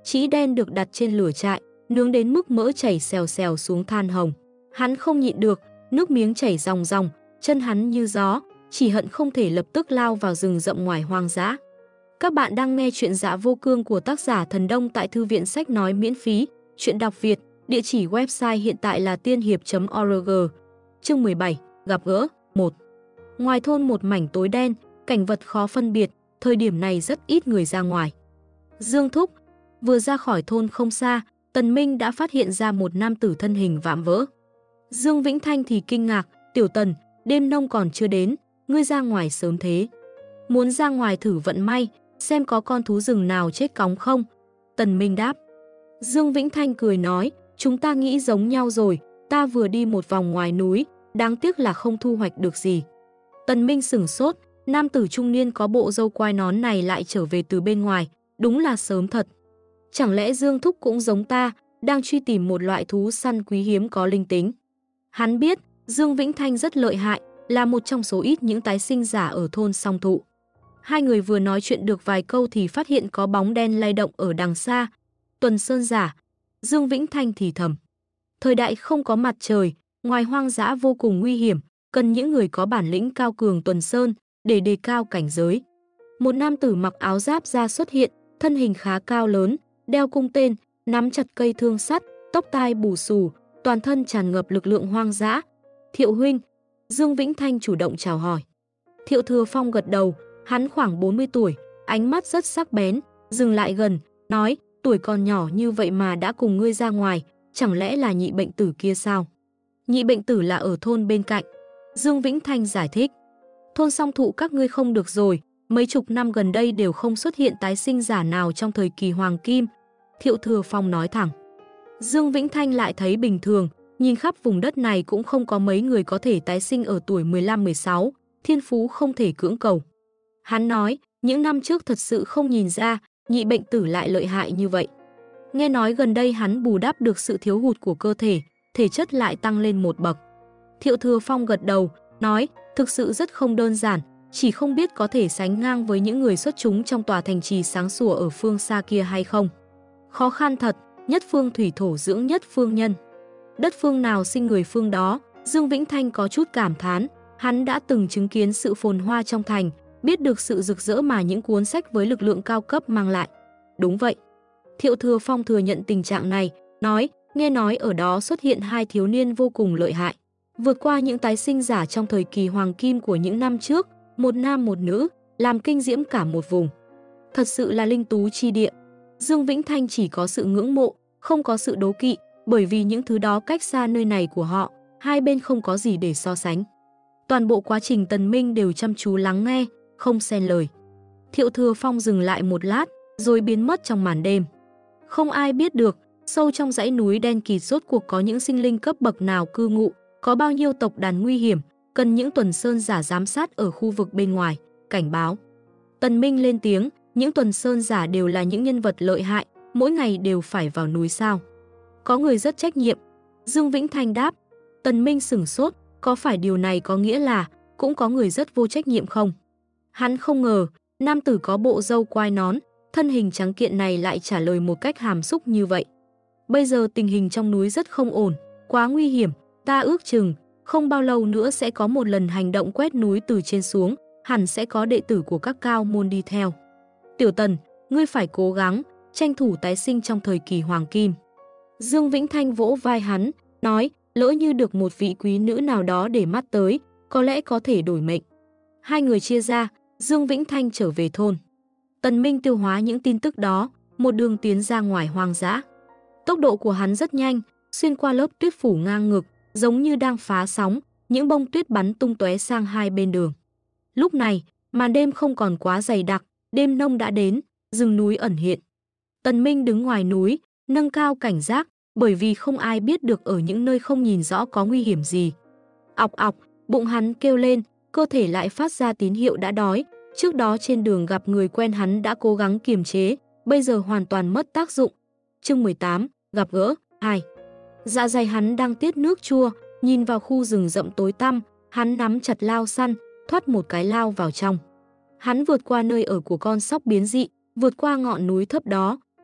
Trĩ đen được đặt trên lửa trại, nướng đến mức mỡ chảy xèo xèo xuống than hồng. Hắn không nhịn được, nước miếng chảy ròng ròng, chân hắn như gió, chỉ hận không thể lập tức lao vào rừng rậm ngoài hoang dã. Các bạn đang nghe chuyện Dạ Vô Cương của tác giả Thần Đông tại thư viện sách nói miễn phí, chuyện đọc Việt, địa chỉ website hiện tại là tiên hiệp.org. Chương 17, gặp gỡ, 1. Ngoài thôn một mảnh tối đen, cảnh vật khó phân biệt, thời điểm này rất ít người ra ngoài. Dương Thúc, vừa ra khỏi thôn không xa, Tần Minh đã phát hiện ra một nam tử thân hình vạm vỡ. Dương Vĩnh Thanh thì kinh ngạc, Tiểu Tần, đêm nông còn chưa đến, ngươi ra ngoài sớm thế. Muốn ra ngoài thử vận may, xem có con thú rừng nào chết cóng không? Tần Minh đáp. Dương Vĩnh Thanh cười nói, chúng ta nghĩ giống nhau rồi, ta vừa đi một vòng ngoài núi, đáng tiếc là không thu hoạch được gì. Tần Minh sửng sốt, nam tử trung niên có bộ râu quai nón này lại trở về từ bên ngoài, đúng là sớm thật. Chẳng lẽ Dương Thúc cũng giống ta, đang truy tìm một loại thú săn quý hiếm có linh tính? Hắn biết, Dương Vĩnh Thanh rất lợi hại, là một trong số ít những tái sinh giả ở thôn Song Thụ. Hai người vừa nói chuyện được vài câu thì phát hiện có bóng đen lay động ở đằng xa. Tuần Sơn giả, Dương Vĩnh Thanh thì thầm. Thời đại không có mặt trời, ngoài hoang dã vô cùng nguy hiểm, cần những người có bản lĩnh cao cường tuần sơn để đề cao cảnh giới. Một nam tử mặc áo giáp ra xuất hiện, thân hình khá cao lớn, đeo cung tên, nắm chặt cây thương sắt, tóc tai bù xù, toàn thân tràn ngập lực lượng hoang dã. Thiệu huynh, Dương Vĩnh Thanh chủ động chào hỏi. Thiệu Thừa Phong gật đầu, hắn khoảng 40 tuổi, ánh mắt rất sắc bén, dừng lại gần, nói, tuổi còn nhỏ như vậy mà đã cùng ngươi ra ngoài, chẳng lẽ là Nhị Bệnh Tử kia sao? Nhị Bệnh Tử là ở thôn bên cạnh. Dương Vĩnh Thanh giải thích. Thôn Song Thụ các ngươi không được rồi, mấy chục năm gần đây đều không xuất hiện tái sinh giả nào trong thời kỳ Hoàng Kim. Thiệu Thừa Phong nói thẳng. Dương Vĩnh Thanh lại thấy bình thường, nhìn khắp vùng đất này cũng không có mấy người có thể tái sinh ở tuổi 15-16, thiên phú không thể cưỡng cầu. Hắn nói, những năm trước thật sự không nhìn ra, Nhị Bệnh Tử lại lợi hại như vậy. Nghe nói gần đây hắn bù đắp được sự thiếu hụt của cơ thể, thể chất lại tăng lên một bậc. Thiệu Thừa Phong gật đầu, nói, thực sự rất không đơn giản, chỉ không biết có thể sánh ngang với những người xuất chúng trong tòa thành trì sáng sủa ở phương xa kia hay không. Khó khăn thật, nhất phương thủy thổ dưỡng nhất phương nhân. Đất phương nào sinh người phương đó, Dương Vĩnh Thanh có chút cảm thán, hắn đã từng chứng kiến sự phồn hoa trong thành, biết được sự rực rỡ mà những cuốn sách với lực lượng cao cấp mang lại. Đúng vậy. Thiệu Thừa Phong thừa nhận tình trạng này, nói, nghe nói ở đó xuất hiện hai thiếu niên vô cùng lợi hại. Vượt qua những tái sinh giả trong thời kỳ hoàng kim của những năm trước, một nam một nữ, làm kinh diễm cả một vùng. Thật sự là linh tú chi địa. Dương Vĩnh Thanh chỉ có sự ngưỡng mộ, không có sự đố kỵ, bởi vì những thứ đó cách xa nơi này của họ, hai bên không có gì để so sánh. Toàn bộ quá trình Tần Minh đều chăm chú lắng nghe, không xen lời. Thiệu Thừa Phong dừng lại một lát, rồi biến mất trong màn đêm. Không ai biết được, sâu trong dãy núi đen kịt rốt cuộc có những sinh linh cấp bậc nào cư ngụ, có bao nhiêu tộc đàn nguy hiểm, cần những tuần sơn giả giám sát ở khu vực bên ngoài, cảnh báo. Tần Minh lên tiếng, những tuần sơn giả đều là những nhân vật lợi hại, mỗi ngày đều phải vào núi sao? Có người rất trách nhiệm. Dương Vĩnh Thanh đáp. Tần Minh sửng sốt, có phải điều này có nghĩa là cũng có người rất vô trách nhiệm không? Hắn không ngờ, nam tử có bộ râu quai nón, thân hình trắng kiện này lại trả lời một cách hàm xúc như vậy. Bây giờ tình hình trong núi rất không ổn, quá nguy hiểm, ta ước chừng, không bao lâu nữa sẽ có một lần hành động quét núi từ trên xuống, hẳn sẽ có đệ tử của các cao môn đi theo. Tiểu Tần, ngươi phải cố gắng, tranh thủ tái sinh trong thời kỳ Hoàng Kim. Dương Vĩnh Thanh vỗ vai hắn, nói, lỡ như được một vị quý nữ nào đó để mắt tới, có lẽ có thể đổi mệnh. Hai người chia ra, Dương Vĩnh Thanh trở về thôn. Tần Minh tiêu hóa những tin tức đó, một đường tiến ra ngoài hoang dã. Tốc độ của hắn rất nhanh, xuyên qua lớp tuyết phủ ngang ngực, giống như đang phá sóng, những bông tuyết bắn tung tóe sang hai bên đường. Lúc này, màn đêm không còn quá dày đặc, đêm nông đã đến, rừng núi ẩn hiện. Tần Minh đứng ngoài núi, nâng cao cảnh giác, bởi vì không ai biết được ở những nơi không nhìn rõ có nguy hiểm gì. Ọc ọc, bụng hắn kêu lên, cơ thể lại phát ra tín hiệu đã đói. Trước đó trên đường gặp người quen hắn đã cố gắng kiềm chế, bây giờ hoàn toàn mất tác dụng. Chương 18, gặp gỡ, 2. Dạ dày hắn đang tiết nước chua, nhìn vào khu rừng rậm tối tăm, hắn nắm chặt lao săn, thoát một cái lao vào trong. Hắn vượt qua nơi ở của con sóc biến dị, vượt qua ngọn núi thấp đó,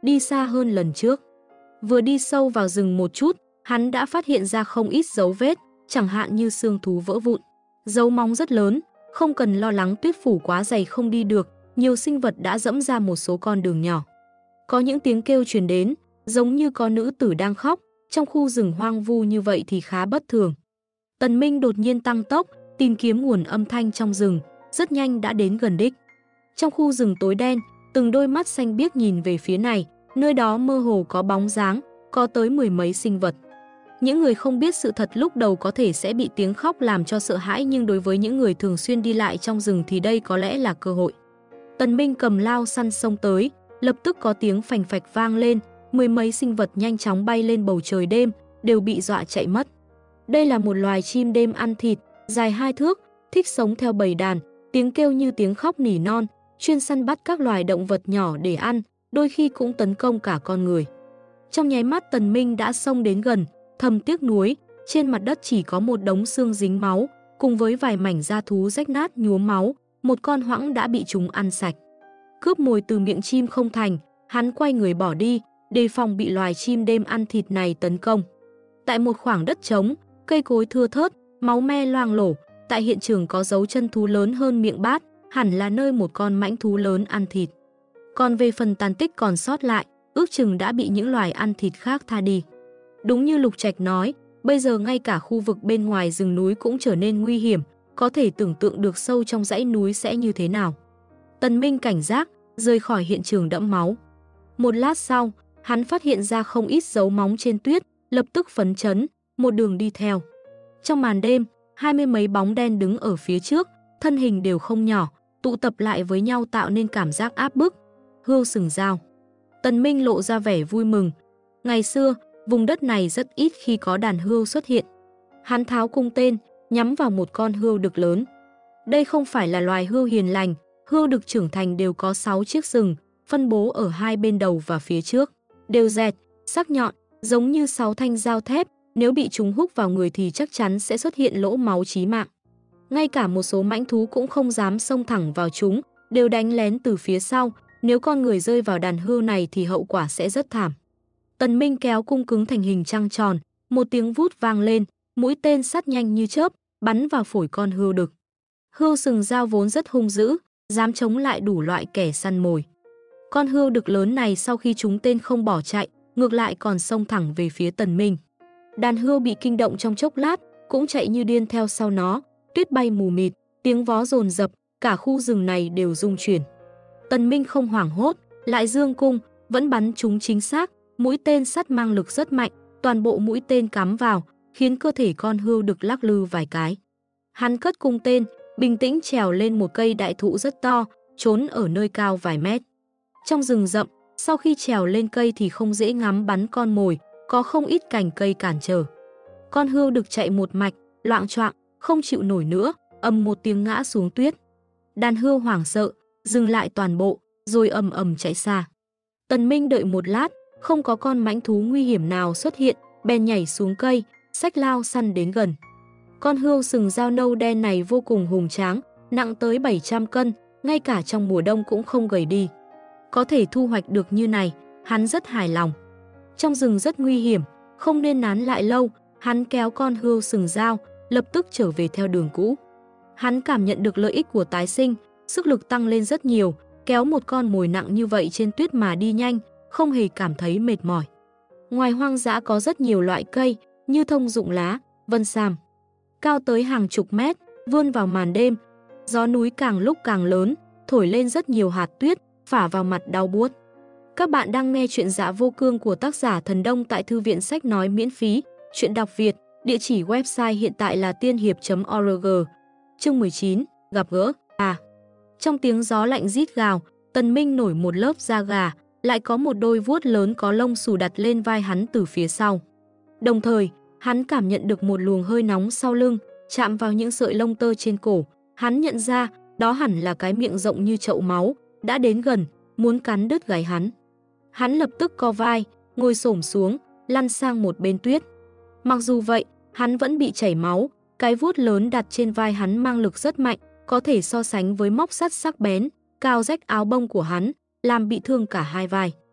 đi xa hơn lần trước. Vừa đi sâu vào rừng một chút, hắn đã phát hiện ra không ít dấu vết, chẳng hạn như xương thú vỡ vụn. Dấu móng rất lớn, không cần lo lắng tuyết phủ quá dày không đi được, nhiều sinh vật đã dẫm ra một số con đường nhỏ. Có những tiếng kêu truyền đến, giống như có nữ tử đang khóc, trong khu rừng hoang vu như vậy thì khá bất thường. Tần Minh đột nhiên tăng tốc, tìm kiếm nguồn âm thanh trong rừng, rất nhanh đã đến gần đích. Trong khu rừng tối đen, từng đôi mắt xanh biếc nhìn về phía này, nơi đó mơ hồ có bóng dáng, có tới mười mấy sinh vật. Những người không biết sự thật lúc đầu có thể sẽ bị tiếng khóc làm cho sợ hãi, nhưng đối với những người thường xuyên đi lại trong rừng thì đây có lẽ là cơ hội. Tần Minh cầm lao săn xông tới, lập tức có tiếng phành phạch vang lên, mười mấy sinh vật nhanh chóng bay lên bầu trời đêm, đều bị dọa chạy mất. Đây là một loài chim đêm ăn thịt, dài 2 thước, thích sống theo bầy đàn, tiếng kêu như tiếng khóc nỉ non, chuyên săn bắt các loài động vật nhỏ để ăn, đôi khi cũng tấn công cả con người. Trong nháy mắt Tần Minh đã xông đến gần, thầm tiếc nuối, trên mặt đất chỉ có một đống xương dính máu, cùng với vài mảnh da thú rách nát nhuốm máu, một con hoãng đã bị chúng ăn sạch. Cướp mồi từ miệng chim không thành, hắn quay người bỏ đi, đề phòng bị loài chim đêm ăn thịt này tấn công. Tại một khoảng đất trống, cây cối thưa thớt, máu me loang lổ, tại hiện trường có dấu chân thú lớn hơn miệng bát, hẳn là nơi một con mãnh thú lớn ăn thịt. Còn về phần tàn tích còn sót lại, ước chừng đã bị những loài ăn thịt khác tha đi. Đúng như Lục Trạch nói, bây giờ ngay cả khu vực bên ngoài rừng núi cũng trở nên nguy hiểm, có thể tưởng tượng được sâu trong dãy núi sẽ như thế nào. Tần Minh cảnh giác, rời khỏi hiện trường đẫm máu. Một lát sau, hắn phát hiện ra không ít dấu móng trên tuyết, lập tức phấn chấn, một đường đi theo. Trong màn đêm, 20 mấy bóng đen đứng ở phía trước, thân hình đều không nhỏ, tụ tập lại với nhau tạo nên cảm giác áp bức. Hươu sừng dao. Tần Minh lộ ra vẻ vui mừng. Ngày xưa, vùng đất này rất ít khi có đàn hươu xuất hiện. Hắn tháo cung tên, nhắm vào một con hươu đực lớn. Đây không phải là loài hươu hiền lành, hươu đực trưởng thành đều có 6 chiếc sừng, phân bố ở hai bên đầu và phía trước, đều dẹt, sắc nhọn, giống như 6 thanh dao thép, nếu bị chúng húc vào người thì chắc chắn sẽ xuất hiện lỗ máu chí mạng. Ngay cả một số mãnh thú cũng không dám xông thẳng vào chúng, đều đánh lén từ phía sau, nếu con người rơi vào đàn hươu này thì hậu quả sẽ rất thảm. Tần Minh kéo cung cứng thành hình trăng tròn, một tiếng vút vang lên, mũi tên sắt nhanh như chớp, bắn vào phổi con hươu đực. Hươu sừng dao vốn rất hung dữ, dám chống lại đủ loại kẻ săn mồi. Con hươu đực lớn này sau khi trúng tên không bỏ chạy, ngược lại còn xông thẳng về phía Tần Minh. Đàn hươu bị kinh động trong chốc lát, cũng chạy như điên theo sau nó, tuyết bay mù mịt, tiếng vó dồn dập, cả khu rừng này đều rung chuyển. Tần Minh không hoảng hốt, lại giương cung, vẫn bắn chúng chính xác, mũi tên sắt mang lực rất mạnh, toàn bộ mũi tên cắm vào, khiến cơ thể con hươu đực lắc lư vài cái. Hắn cất cung tên, bình tĩnh trèo lên một cây đại thụ rất to, trốn ở nơi cao vài mét. Trong rừng rậm, sau khi trèo lên cây thì không dễ ngắm bắn con mồi, có không ít cành cây cản trở. Con hươu đực chạy một mạch, loạng choạng, không chịu nổi nữa, ầm một tiếng ngã xuống tuyết. Đàn hươu hoảng sợ, dừng lại toàn bộ, rồi ầm ầm chạy xa. Tần Minh đợi một lát, không có con mãnh thú nguy hiểm nào xuất hiện, bèn nhảy xuống cây, xách lao săn đến gần. Con hươu sừng dao nâu đen này vô cùng hùng tráng, nặng tới 700 cân, ngay cả trong mùa đông cũng không gầy đi. Có thể thu hoạch được như này, hắn rất hài lòng. Trong rừng rất nguy hiểm, không nên nán lại lâu, hắn kéo con hươu sừng dao, lập tức trở về theo đường cũ. Hắn cảm nhận được lợi ích của tái sinh, sức lực tăng lên rất nhiều, kéo một con mồi nặng như vậy trên tuyết mà đi nhanh, không hề cảm thấy mệt mỏi. Ngoài hoang dã có rất nhiều loại cây, như thông dụng lá, vân sam, cao tới hàng chục mét, vươn vào màn đêm. Gió núi càng lúc càng lớn, thổi lên rất nhiều hạt tuyết, phả vào mặt đau buốt. Các bạn đang nghe chuyện Dạ Vô Cương của tác giả Thần Đông tại Thư viện Sách Nói miễn phí, chuyện đọc Việt, địa chỉ website hiện tại là tiên hiệp.org. Chương 19, gặp gỡ. Trong tiếng gió lạnh rít gào, Tần Minh nổi một lớp da gà, lại có một đôi vuốt lớn có lông xù đặt lên vai hắn từ phía sau. Đồng thời, hắn cảm nhận được một luồng hơi nóng sau lưng, chạm vào những sợi lông tơ trên cổ. Hắn nhận ra, đó hẳn là cái miệng rộng như chậu máu, đã đến gần, muốn cắn đứt gáy hắn. Hắn lập tức co vai, ngồi xổm xuống, lăn sang một bên tuyết. Mặc dù vậy, hắn vẫn bị chảy máu, cái vuốt lớn đặt trên vai hắn mang lực rất mạnh, có thể so sánh với móc sắt sắc bén, cào rách áo bông của hắn, làm bị thương cả hai vai.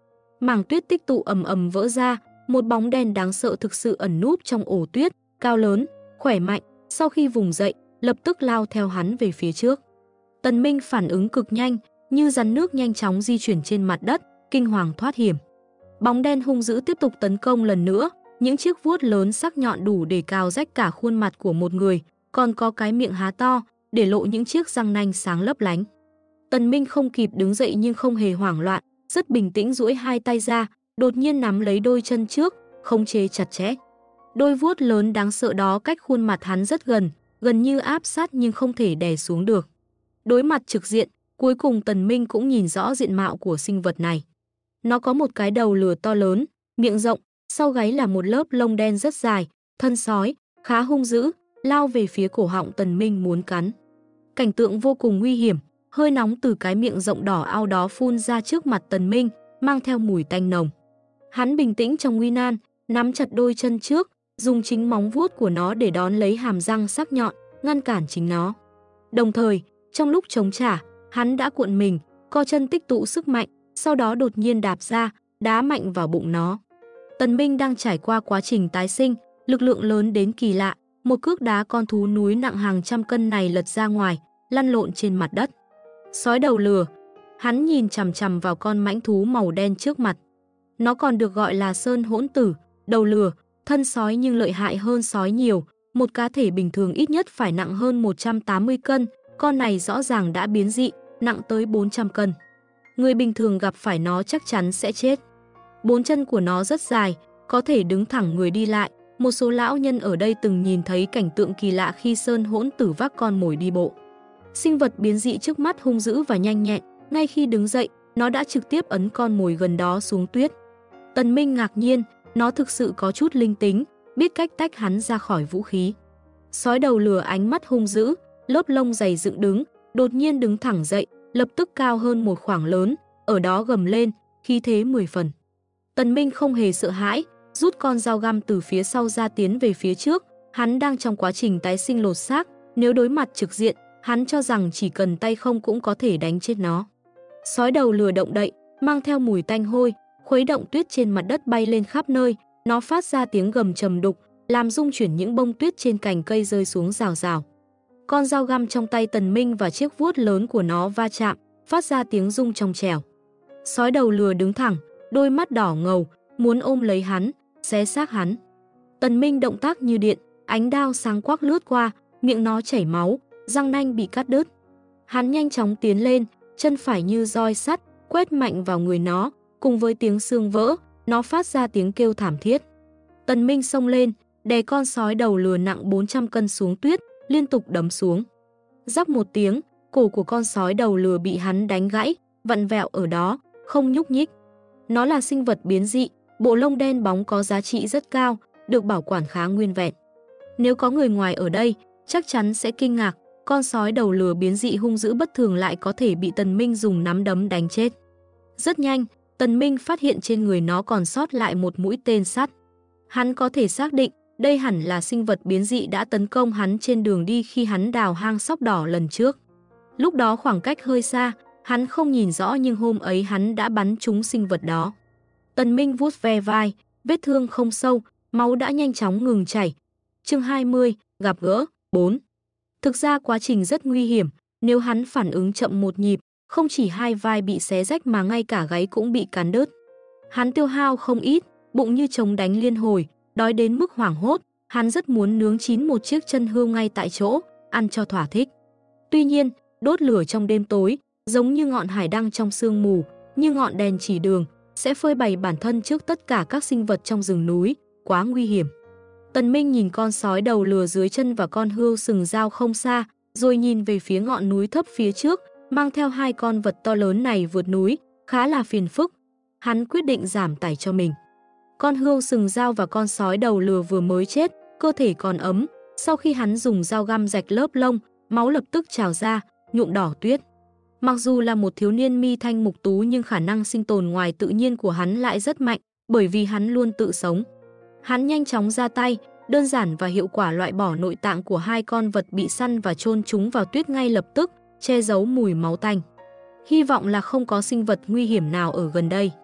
Mảng tuyết tích tụ ầm ầm vỡ ra, một bóng đen đáng sợ thực sự ẩn núp trong ổ tuyết, cao lớn, khỏe mạnh, sau khi vùng dậy, lập tức lao theo hắn về phía trước. Tần Minh phản ứng cực nhanh, như rắn nước nhanh chóng di chuyển trên mặt đất, kinh hoàng thoát hiểm. Bóng đen hung dữ tiếp tục tấn công lần nữa, những chiếc vuốt lớn sắc nhọn đủ để cào rách cả khuôn mặt của một người, còn có cái miệng há to, để lộ những chiếc răng nanh sáng lấp lánh. Tần Minh không kịp đứng dậy nhưng không hề hoảng loạn, rất bình tĩnh duỗi hai tay ra, đột nhiên nắm lấy đôi chân trước, khống chế chặt chẽ. Đôi vuốt lớn đáng sợ đó cách khuôn mặt hắn rất gần, gần như áp sát nhưng không thể đè xuống được. Đối mặt trực diện, cuối cùng Tần Minh cũng nhìn rõ diện mạo của sinh vật này. Nó có một cái đầu lừa to lớn, miệng rộng, sau gáy là một lớp lông đen rất dài, thân sói, khá hung dữ, lao về phía cổ họng Tần Minh muốn cắn. Cảnh tượng vô cùng nguy hiểm, hơi nóng từ cái miệng rộng đỏ ao đó phun ra trước mặt Tần Minh, mang theo mùi tanh nồng. Hắn bình tĩnh trong nguy nan, nắm chặt đôi chân trước, dùng chính móng vuốt của nó để đón lấy hàm răng sắc nhọn, ngăn cản chính nó. Đồng thời, trong lúc chống trả, hắn đã cuộn mình, co chân tích tụ sức mạnh, sau đó đột nhiên đạp ra, đá mạnh vào bụng nó. Tần Minh đang trải qua quá trình tái sinh, lực lượng lớn đến kỳ lạ, một cước đá con thú núi nặng hàng trăm cân này lật ra ngoài, lăn lộn trên mặt đất. Sói đầu lừa, hắn nhìn chằm chằm vào con mãnh thú màu đen trước mặt. Nó còn được gọi là sơn hỗn tử, đầu lừa, thân sói nhưng lợi hại hơn sói nhiều, một cá thể bình thường ít nhất phải nặng hơn 180 cân, con này rõ ràng đã biến dị, nặng tới 400 cân. Người bình thường gặp phải nó chắc chắn sẽ chết. Bốn chân của nó rất dài, có thể đứng thẳng người đi lại. Một số lão nhân ở đây từng nhìn thấy cảnh tượng kỳ lạ khi sơn hỗn tử vác con mồi đi bộ. Sinh vật biến dị trước mắt hung dữ và nhanh nhẹn, ngay khi đứng dậy, nó đã trực tiếp ấn con mồi gần đó xuống tuyết. Tần Minh ngạc nhiên, nó thực sự có chút linh tính, biết cách tách hắn ra khỏi vũ khí. Sói đầu lừa ánh mắt hung dữ, lớp lông dày dựng đứng, đột nhiên đứng thẳng dậy, lập tức cao hơn một khoảng lớn, ở đó gầm lên, khí thế 10 phần. Tần Minh không hề sợ hãi, rút con dao găm từ phía sau ra tiến về phía trước, hắn đang trong quá trình tái sinh lột xác, nếu đối mặt trực diện, hắn cho rằng chỉ cần tay không cũng có thể đánh chết nó. Sói đầu lừa động đậy, mang theo mùi tanh hôi, khuấy động tuyết trên mặt đất bay lên khắp nơi, nó phát ra tiếng gầm trầm đục, làm rung chuyển những bông tuyết trên cành cây rơi xuống rào rào. Con dao găm trong tay Tần Minh và chiếc vuốt lớn của nó va chạm, phát ra tiếng rung trong trẻo. Sói đầu lừa đứng thẳng, đôi mắt đỏ ngầu, muốn ôm lấy hắn, xé xác hắn. Tần Minh động tác như điện, ánh đao sáng quắc lướt qua, miệng nó chảy máu, răng nanh bị cắt đứt. Hắn nhanh chóng tiến lên, chân phải như roi sắt, quét mạnh vào người nó, cùng với tiếng xương vỡ, nó phát ra tiếng kêu thảm thiết. Tần Minh xông lên, đè con sói đầu lừa nặng 400 cân xuống tuyết, liên tục đấm xuống. Rắc một tiếng, cổ của con sói đầu lừa bị hắn đánh gãy, vặn vẹo ở đó, không nhúc nhích. Nó là sinh vật biến dị, bộ lông đen bóng có giá trị rất cao, được bảo quản khá nguyên vẹn. Nếu có người ngoài ở đây, chắc chắn sẽ kinh ngạc, con sói đầu lừa biến dị hung dữ bất thường lại có thể bị Tần Minh dùng nắm đấm đánh chết. Rất nhanh, Tần Minh phát hiện trên người nó còn sót lại một mũi tên sắt. Hắn có thể xác định, đây hẳn là sinh vật biến dị đã tấn công hắn trên đường đi khi hắn đào hang sóc đỏ lần trước. Lúc đó khoảng cách hơi xa, hắn không nhìn rõ nhưng hôm ấy hắn đã bắn trúng sinh vật đó. Tần Minh vuốt ve vai, vết thương không sâu, máu đã nhanh chóng ngừng chảy. Chương 20, gặp gỡ, 4. Thực ra quá trình rất nguy hiểm, nếu hắn phản ứng chậm một nhịp, không chỉ hai vai bị xé rách mà ngay cả gáy cũng bị cắn đứt. Hắn tiêu hao không ít, bụng như trống đánh liên hồi, đói đến mức hoảng hốt, hắn rất muốn nướng chín một chiếc chân hươu ngay tại chỗ, ăn cho thỏa thích. Tuy nhiên, đốt lửa trong đêm tối, giống như ngọn hải đăng trong sương mù, như ngọn đèn chỉ đường, sẽ phơi bày bản thân trước tất cả các sinh vật trong rừng núi, quá nguy hiểm. Tần Minh nhìn con sói đầu lừa dưới chân và con hươu sừng dao không xa, rồi nhìn về phía ngọn núi thấp phía trước, mang theo hai con vật to lớn này vượt núi, khá là phiền phức. Hắn quyết định giảm tải cho mình. Con hươu sừng dao và con sói đầu lừa vừa mới chết, cơ thể còn ấm, sau khi hắn dùng dao găm rạch lớp lông, máu lập tức trào ra, nhuộm đỏ tuyết. Mặc dù là một thiếu niên mi thanh mục tú nhưng khả năng sinh tồn ngoài tự nhiên của hắn lại rất mạnh, bởi vì hắn luôn tự sống. Hắn nhanh chóng ra tay, đơn giản và hiệu quả loại bỏ nội tạng của hai con vật bị săn và chôn chúng vào tuyết ngay lập tức, che giấu mùi máu tanh. Hy vọng là không có sinh vật nguy hiểm nào ở gần đây.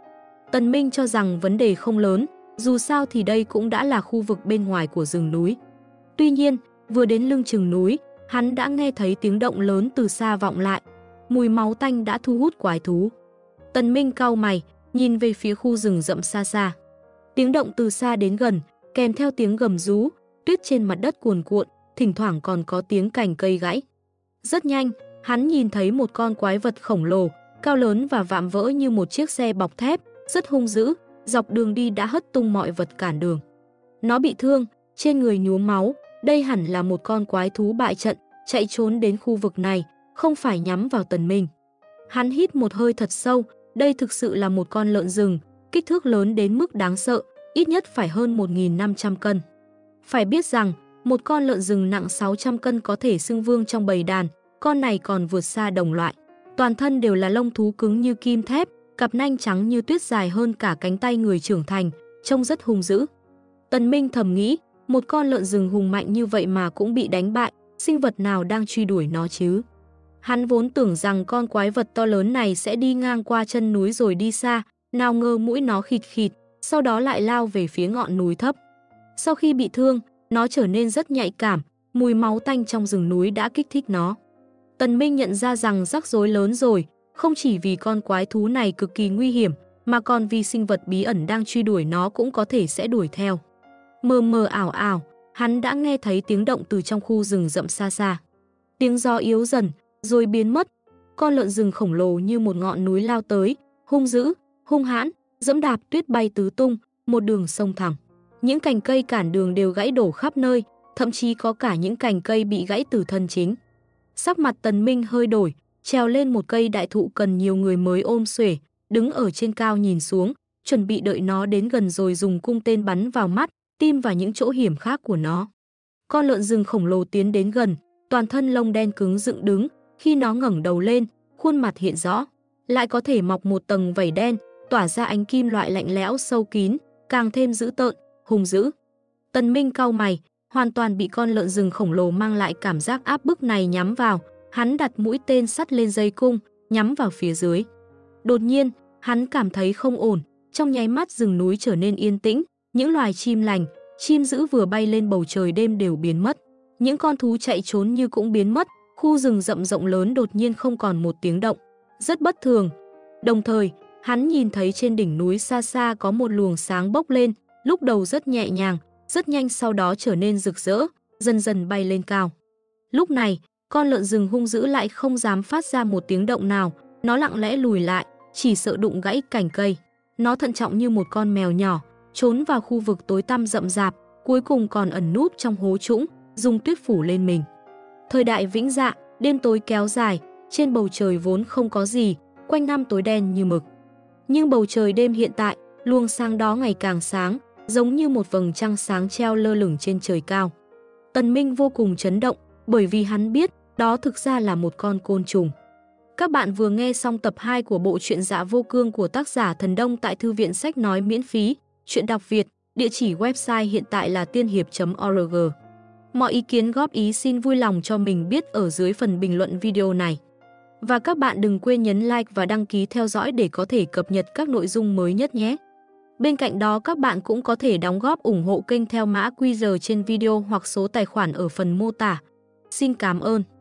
Tần Minh cho rằng vấn đề không lớn, dù sao thì đây cũng đã là khu vực bên ngoài của rừng núi. Tuy nhiên, vừa đến lưng chừng núi, hắn đã nghe thấy tiếng động lớn từ xa vọng lại. Mùi máu tanh đã thu hút quái thú. Tần Minh cau mày, nhìn về phía khu rừng rậm xa xa. Tiếng động từ xa đến gần, kèm theo tiếng gầm rú, tuyết trên mặt đất cuồn cuộn, thỉnh thoảng còn có tiếng cành cây gãy. Rất nhanh, hắn nhìn thấy một con quái vật khổng lồ, cao lớn và vạm vỡ như một chiếc xe bọc thép, rất hung dữ, dọc đường đi đã hất tung mọi vật cản đường. Nó bị thương, trên người nhuốm máu, đây hẳn là một con quái thú bại trận, chạy trốn đến khu vực này, không phải nhắm vào Tần Minh. Hắn hít một hơi thật sâu, đây thực sự là một con lợn rừng, kích thước lớn đến mức đáng sợ, ít nhất phải hơn 1.500 cân. Phải biết rằng, một con lợn rừng nặng 600 cân có thể xưng vương trong bầy đàn, con này còn vượt xa đồng loại. Toàn thân đều là lông thú cứng như kim thép, cặp nanh trắng như tuyết dài hơn cả cánh tay người trưởng thành, trông rất hung dữ. Tần Minh thầm nghĩ, một con lợn rừng hùng mạnh như vậy mà cũng bị đánh bại, sinh vật nào đang truy đuổi nó chứ? Hắn vốn tưởng rằng con quái vật to lớn này sẽ đi ngang qua chân núi rồi đi xa, nào ngờ mũi nó khịt khịt, sau đó lại lao về phía ngọn núi thấp. Sau khi bị thương, nó trở nên rất nhạy cảm, mùi máu tanh trong rừng núi đã kích thích nó. Tần Minh nhận ra rằng rắc rối lớn rồi, không chỉ vì con quái thú này cực kỳ nguy hiểm, mà còn vì sinh vật bí ẩn đang truy đuổi nó cũng có thể sẽ đuổi theo. Mờ mờ ảo ảo, hắn đã nghe thấy tiếng động từ trong khu rừng rậm xa xa. Tiếng gió yếu dần, rồi biến mất. Con lợn rừng khổng lồ như một ngọn núi lao tới, hung dữ, hung hãn, dẫm đạp tuyết bay tứ tung, một đường sông thẳng. Những cành cây cản đường đều gãy đổ khắp nơi, thậm chí có cả những cành cây bị gãy từ thân chính. Sắc mặt Tần Minh hơi đổi, trèo lên một cây đại thụ cần nhiều người mới ôm xuể, đứng ở trên cao nhìn xuống, chuẩn bị đợi nó đến gần rồi dùng cung tên bắn vào mắt, tim và những chỗ hiểm khác của nó. Con lợn rừng khổng lồ tiến đến gần, toàn thân lông đen cứng dựng đứng, khi nó ngẩng đầu lên, khuôn mặt hiện rõ, lại có thể mọc một tầng vảy đen, tỏa ra ánh kim loại lạnh lẽo sâu kín, càng thêm dữ tợn, hung dữ. Tần Minh cau mày, hoàn toàn bị con lợn rừng khổng lồ mang lại cảm giác áp bức này nhắm vào, hắn đặt mũi tên sắt lên dây cung, nhắm vào phía dưới. Đột nhiên, hắn cảm thấy không ổn, trong nháy mắt rừng núi trở nên yên tĩnh, những loài chim lành, chim dữ vừa bay lên bầu trời đêm đều biến mất. Những con thú chạy trốn như cũng biến mất, khu rừng rậm rộng lớn đột nhiên không còn một tiếng động, rất bất thường. Đồng thời, hắn nhìn thấy trên đỉnh núi xa xa có một luồng sáng bốc lên, lúc đầu rất nhẹ nhàng, rất nhanh sau đó trở nên rực rỡ, dần dần bay lên cao. Lúc này, con lợn rừng hung dữ lại không dám phát ra một tiếng động nào, nó lặng lẽ lùi lại, chỉ sợ đụng gãy cành cây. Nó thận trọng như một con mèo nhỏ, trốn vào khu vực tối tăm rậm rạp, cuối cùng còn ẩn núp trong hố trũng, dùng tuyết phủ lên mình. Thời đại vĩnh dạ, đêm tối kéo dài, trên bầu trời vốn không có gì, quanh năm tối đen như mực. Nhưng bầu trời đêm hiện tại, luồng sáng đó ngày càng sáng, giống như một vầng trăng sáng treo lơ lửng trên trời cao. Tần Minh vô cùng chấn động, bởi vì hắn biết đó thực ra là một con côn trùng. Các bạn vừa nghe xong tập 2 của bộ truyện Dạ Vô Cương của tác giả Thần Đông tại Thư viện Sách Nói miễn phí, truyện đọc Việt, địa chỉ website hiện tại là tiên hiệp.org. Mọi ý kiến góp ý xin vui lòng cho mình biết ở dưới phần bình luận video này. Và các bạn đừng quên nhấn like và đăng ký theo dõi để có thể cập nhật các nội dung mới nhất nhé. Bên cạnh đó các bạn cũng có thể đóng góp ủng hộ kênh theo mã QR trên video hoặc số tài khoản ở phần mô tả. Xin cảm ơn.